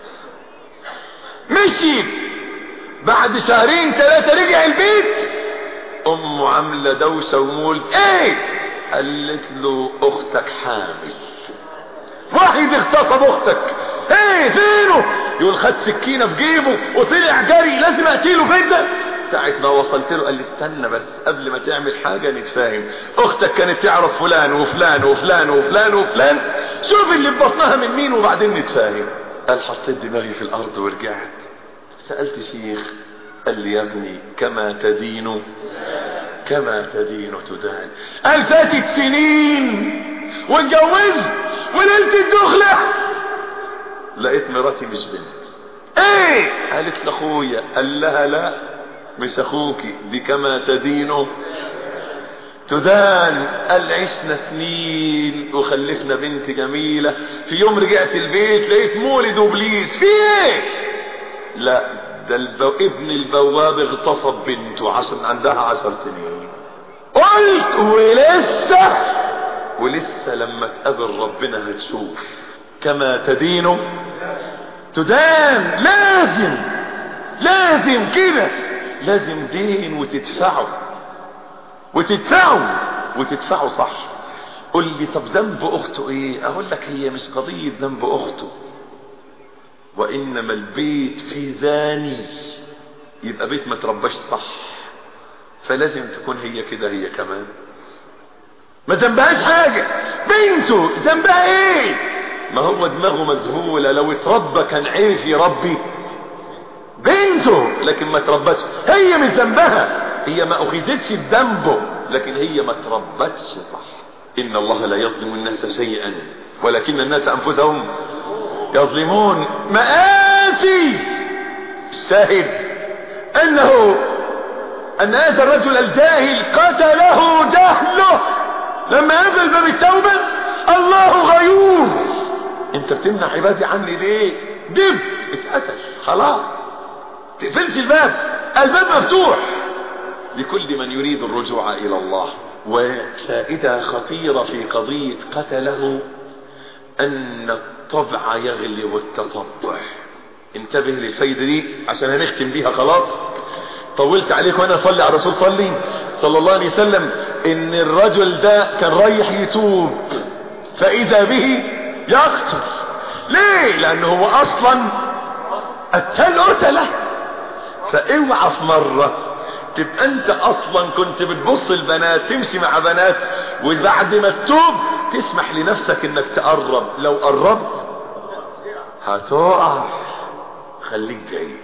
مشي بعد 2-3 رجع البيت، امه عامله دوشه ومول. ايه؟ قالت له اختك حامل. واحد اغتصب اختك. ايه فينه؟ يقول خد سكينه في جيبه وطلع جري، لازم اقتله كده. ساعة ما وصلت له قال لي استنى بس قبل ما تعمل حاجة نتفاهم، اختك كانت تعرف فلان وفلان وفلان وفلان وفلان، شوف اللي ببطنها من مين وبعدين نتفاهم. قال حطيت دماغي في الارض ورجعت سألت شيخ، قال لي يا ابني كما تدين تدان. قال فاتت سنين واتجوزت وليلة الدخلة لقيت مراتي مش بنت. ايه؟ قالت لاخويا. قال لها لا مش اخوكي، دي كما تدين تدان. قال عشنا سنين وخلفنا بنت جميلة، في يوم رجعت البيت لقيت مولد وبليس. في ايه؟ لا ده ابن البواب اغتصب بنته عشان عندها 10 سنين. قلت ولسه لما تقابل ربنا هتشوف كما تدين تدان. لازم كده، لازم دين وتدفعه صح. قل لي طب ذنب اخته ايه؟ اقول لك هي مش قضية ذنب اخته، وانما البيت في زاني، يبقى بيت ما ترباش صح، فلازم تكون هي كده هي كمان ما ذنبهاش حاجة. بنته ذنبها ايه؟ ما هو دماغه مذهولة، لو اتربى كان عرف يربي بنته، لكن ما تربتش. هي مش ذنبها، هي ما اخذتش بذنبه، لكن هي ما تربتش صح. ان الله لا يظلم الناس شيئا ولكن الناس انفسهم يظلمون. مآسي. الشاهد ان هذا الرجل الجاهل قتله جهله لما نزل باب التوبة. الله غيور، انت بتمنع عبادي عني ليه؟ اتقتل خلاص، تقفلش الباب مفتوح لكل من يريد الرجوع الى الله. وفائدة خطيرة في قضية قتله ان الطبع يغلب التطبع. انتبه للفايدة دي عشان هنختم بيها خلاص، طولت عليك وانا صلي على الرسول صلى الله عليه وسلم. ان الرجل ده كان رايح يتوب فاذا به يقتل. ليه؟ لانه هو اصلا قتله. فاوعى في مرة تبقى انت اصلا كنت بتبص البنات، تمشي مع بنات، وبعد ما تتوب تسمح لنفسك انك تقرب. لو قربت هتقع. خليك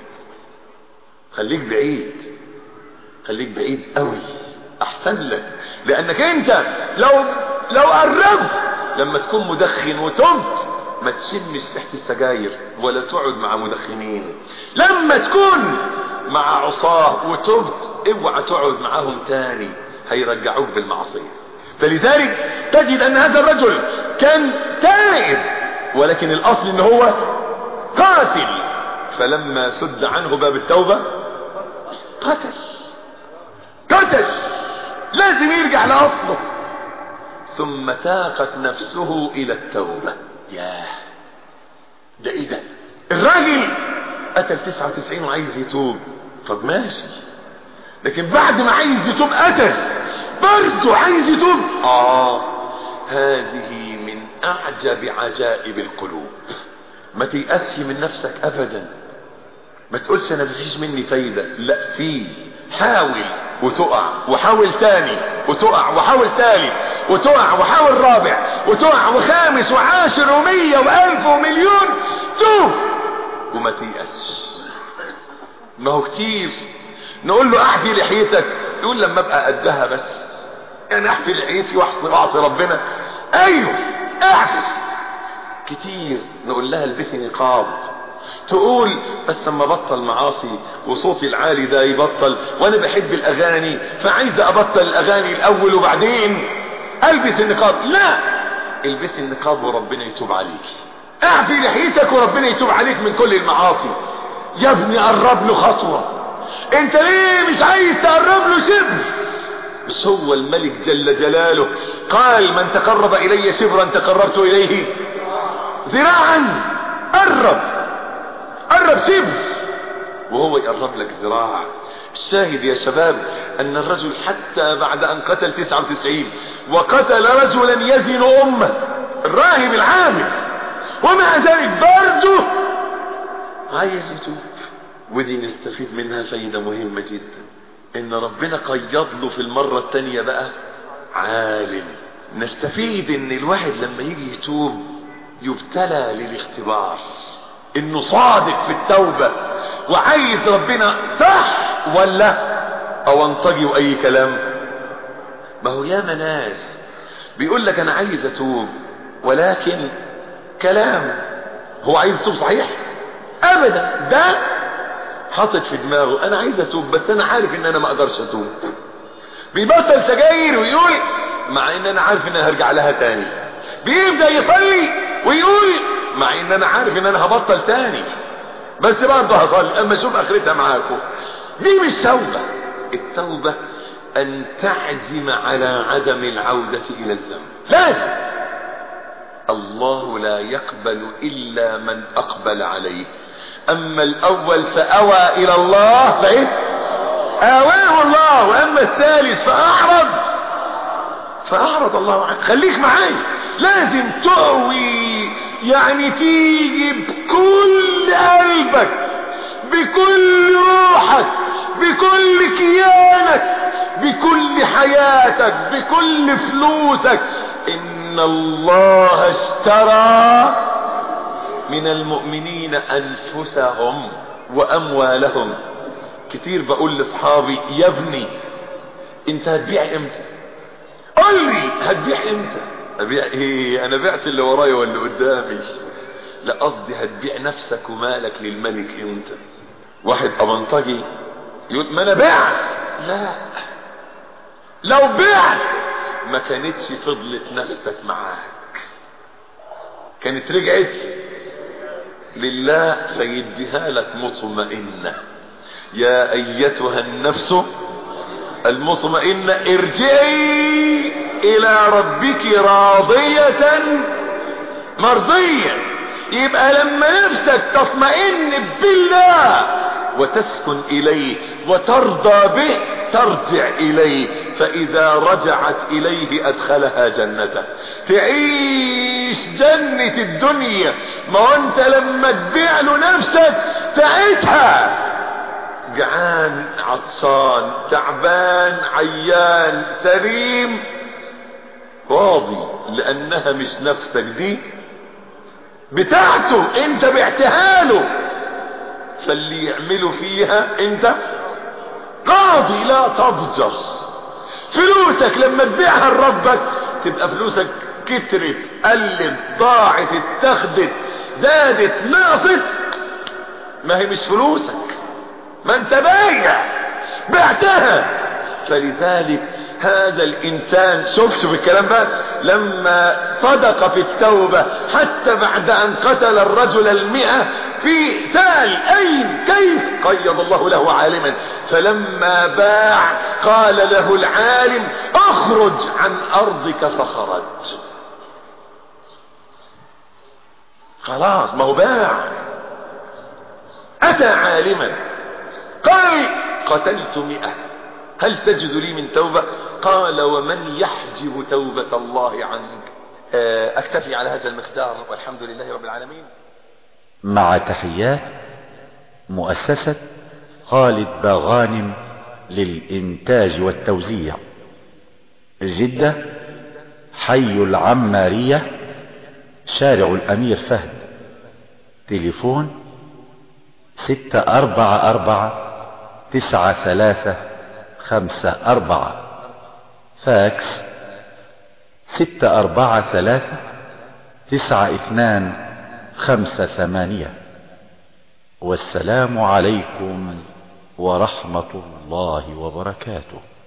بعيد قوي احسن لك، لانك انت لو قربت لما تكون مدخن وتبت ما تشمش ريحة السجاير ولا تقعد مع مدخنين. لما تكون مع عصاه وتبت اوعى تقعد معاهم تاني، هيرجعوك بالمعصية. فلذلك تجد ان هذا الرجل كان تائب، ولكن الاصل ان هو قاتل. فلما سد عنه باب التوبة قتل. لازم يرجع لأصله. ثم تاقت نفسه إلى التوبة. ياه، ده ايه ده؟ الراجل قتل 99 وعايز يتوب، طب ماشي، لكن بعد ما عايز يتوب قتل برضه عايز يتوب. هذه من اعجب عجائب القلوب. ما تيأسش من نفسك ابدا، ما تقولش انا مفيش مني فايدة، لا، فيه. حاول وتقع، وحاول تاني وتقع، وحاول تالت وتقع، وحاول رابع وتقع، وخامس وعاشر ومية والف ومليون، توب وما تيأسش. ما هو كتير نقول له احفي لحيتك، يقول لما ابقى قدها بس، يعني احفي لحيتي واعصي ربنا. ايوه احفظ. كتير نقول لها البسي نقاب، تقول بس اما بطل معاصي وصوتي العالي ده يبطل، وانا بحب الاغاني فعايزه ابطل الاغاني الاول وبعدين البس النقاب. لا، البسي النقاب وربنا يتوب عليك. اعفي لحيتك وربنا يتوب عليك من كل المعاصي. يا ابني قرب له خطوه، انت ليه مش عايز تقرب له شبر؟ مش هو الملك جل جلاله قال من تقرب الي شبرا تقربت اليه ذراعا؟ قرب شبر وهو يقرب لك ذراع. الشاهد يا شباب ان الرجل حتى بعد ان قتل 99 وقتل رجلا يزن امه، الراهب العامل، ومع ذلك برضه عايز يتوب. ودي نستفيد منها فايدة مهمة جدا، ان ربنا قيض له في المرة التانية بقى عالم. نستفيد ان الواحد لما يجي يتوب يبتلى للاختبار، انه صادق في التوبة وعايز ربنا صح ولا او انطجي واي كلام. ما هو ياما ناس بيقول لك انا عايز اتوب ولكن كلام، هو عايز يتوب صحيح؟ ابدا، ده حاطط في دماغه انا عايز اتوب بس انا عارف ان انا ما اقدرش اتوب. بيبطل سجاير ويقول مع ان انا عارف ان انا هرجع لها تاني. بيبدأ يصلي ويقول مع ان انا عارف ان انا هبطل تاني بس برضه هصلي اما اشوف اخرتها معاكم. دي مش توبة. التوبة ان تعزم على عدم العودة الى الذنب. لازم. الله لا يقبل الا من اقبل عليه. اما الاول فاوى الى الله فايه؟ اواه الله. واما الثالث فاعرض الله عنه. خليك معايا، لازم تقوي، يعني تيجي بكل قلبك، بكل روحك، بكل كيانك، بكل حياتك، بكل فلوسك. ان الله اشترى من المؤمنين انفسهم واموالهم. كتير بقول لاصحابي يا ابني انت هتبيع امتى؟ قول لي هتبيع امتى؟ ابيع ايه؟ انا بعت اللي ورايا واللي قدامي. لا، قصدي هتبيع نفسك ومالك للملك امتى؟ واحد ابنطجي يقول ما انا بعت. لا، لو بعت ما كانتش فضلت نفسك معاك، كانت رجعت لله فيديها لك مطمئنة. يا ايتها النفس المطمئنة ارجعي الى ربك راضية مرضية. يبقى لما نفسك تطمئن بالله وتسكن اليه وترضى به ترجع اليه، فاذا رجعت اليه ادخلها جنته. تعيش جنة الدنيا. ما انت لما تبيع له نفسك ساعتها جعان عطشان تعبان عيان سليم راضي، لانها مش نفسك دي بتاعته، انت بعتها له، فاللي يعملوا فيها انت راضي. لا تضجر. فلوسك لما تبيعها لربك تبقى فلوسك كترت قلت ضاعت اتخذت زادت نقصت، ما هي مش فلوسك، ما انت بعتها. فلذلك هذا الإنسان شوف الكلام بقى، لما صدق في التوبة حتى بعد أن قتل الرجل 100 في سأل أين كيف؟ قيض الله له عالما، فلما باع قال له العالم اخرج عن أرضك فخرج. خلاص ما هو باع. أتى عالما قال قتلت 100 هل تجد لي من توبة؟ قال ومن يحجب توبة الله عنك. أكتفي على هذا المقدار والحمد لله رب العالمين. مع تحيات مؤسسة خالد باغانم للإنتاج والتوزيع، جدة، حي العمارية، شارع الأمير فهد، تليفون 644-9354، فاكس 643-9258. والسلام عليكم ورحمة الله وبركاته.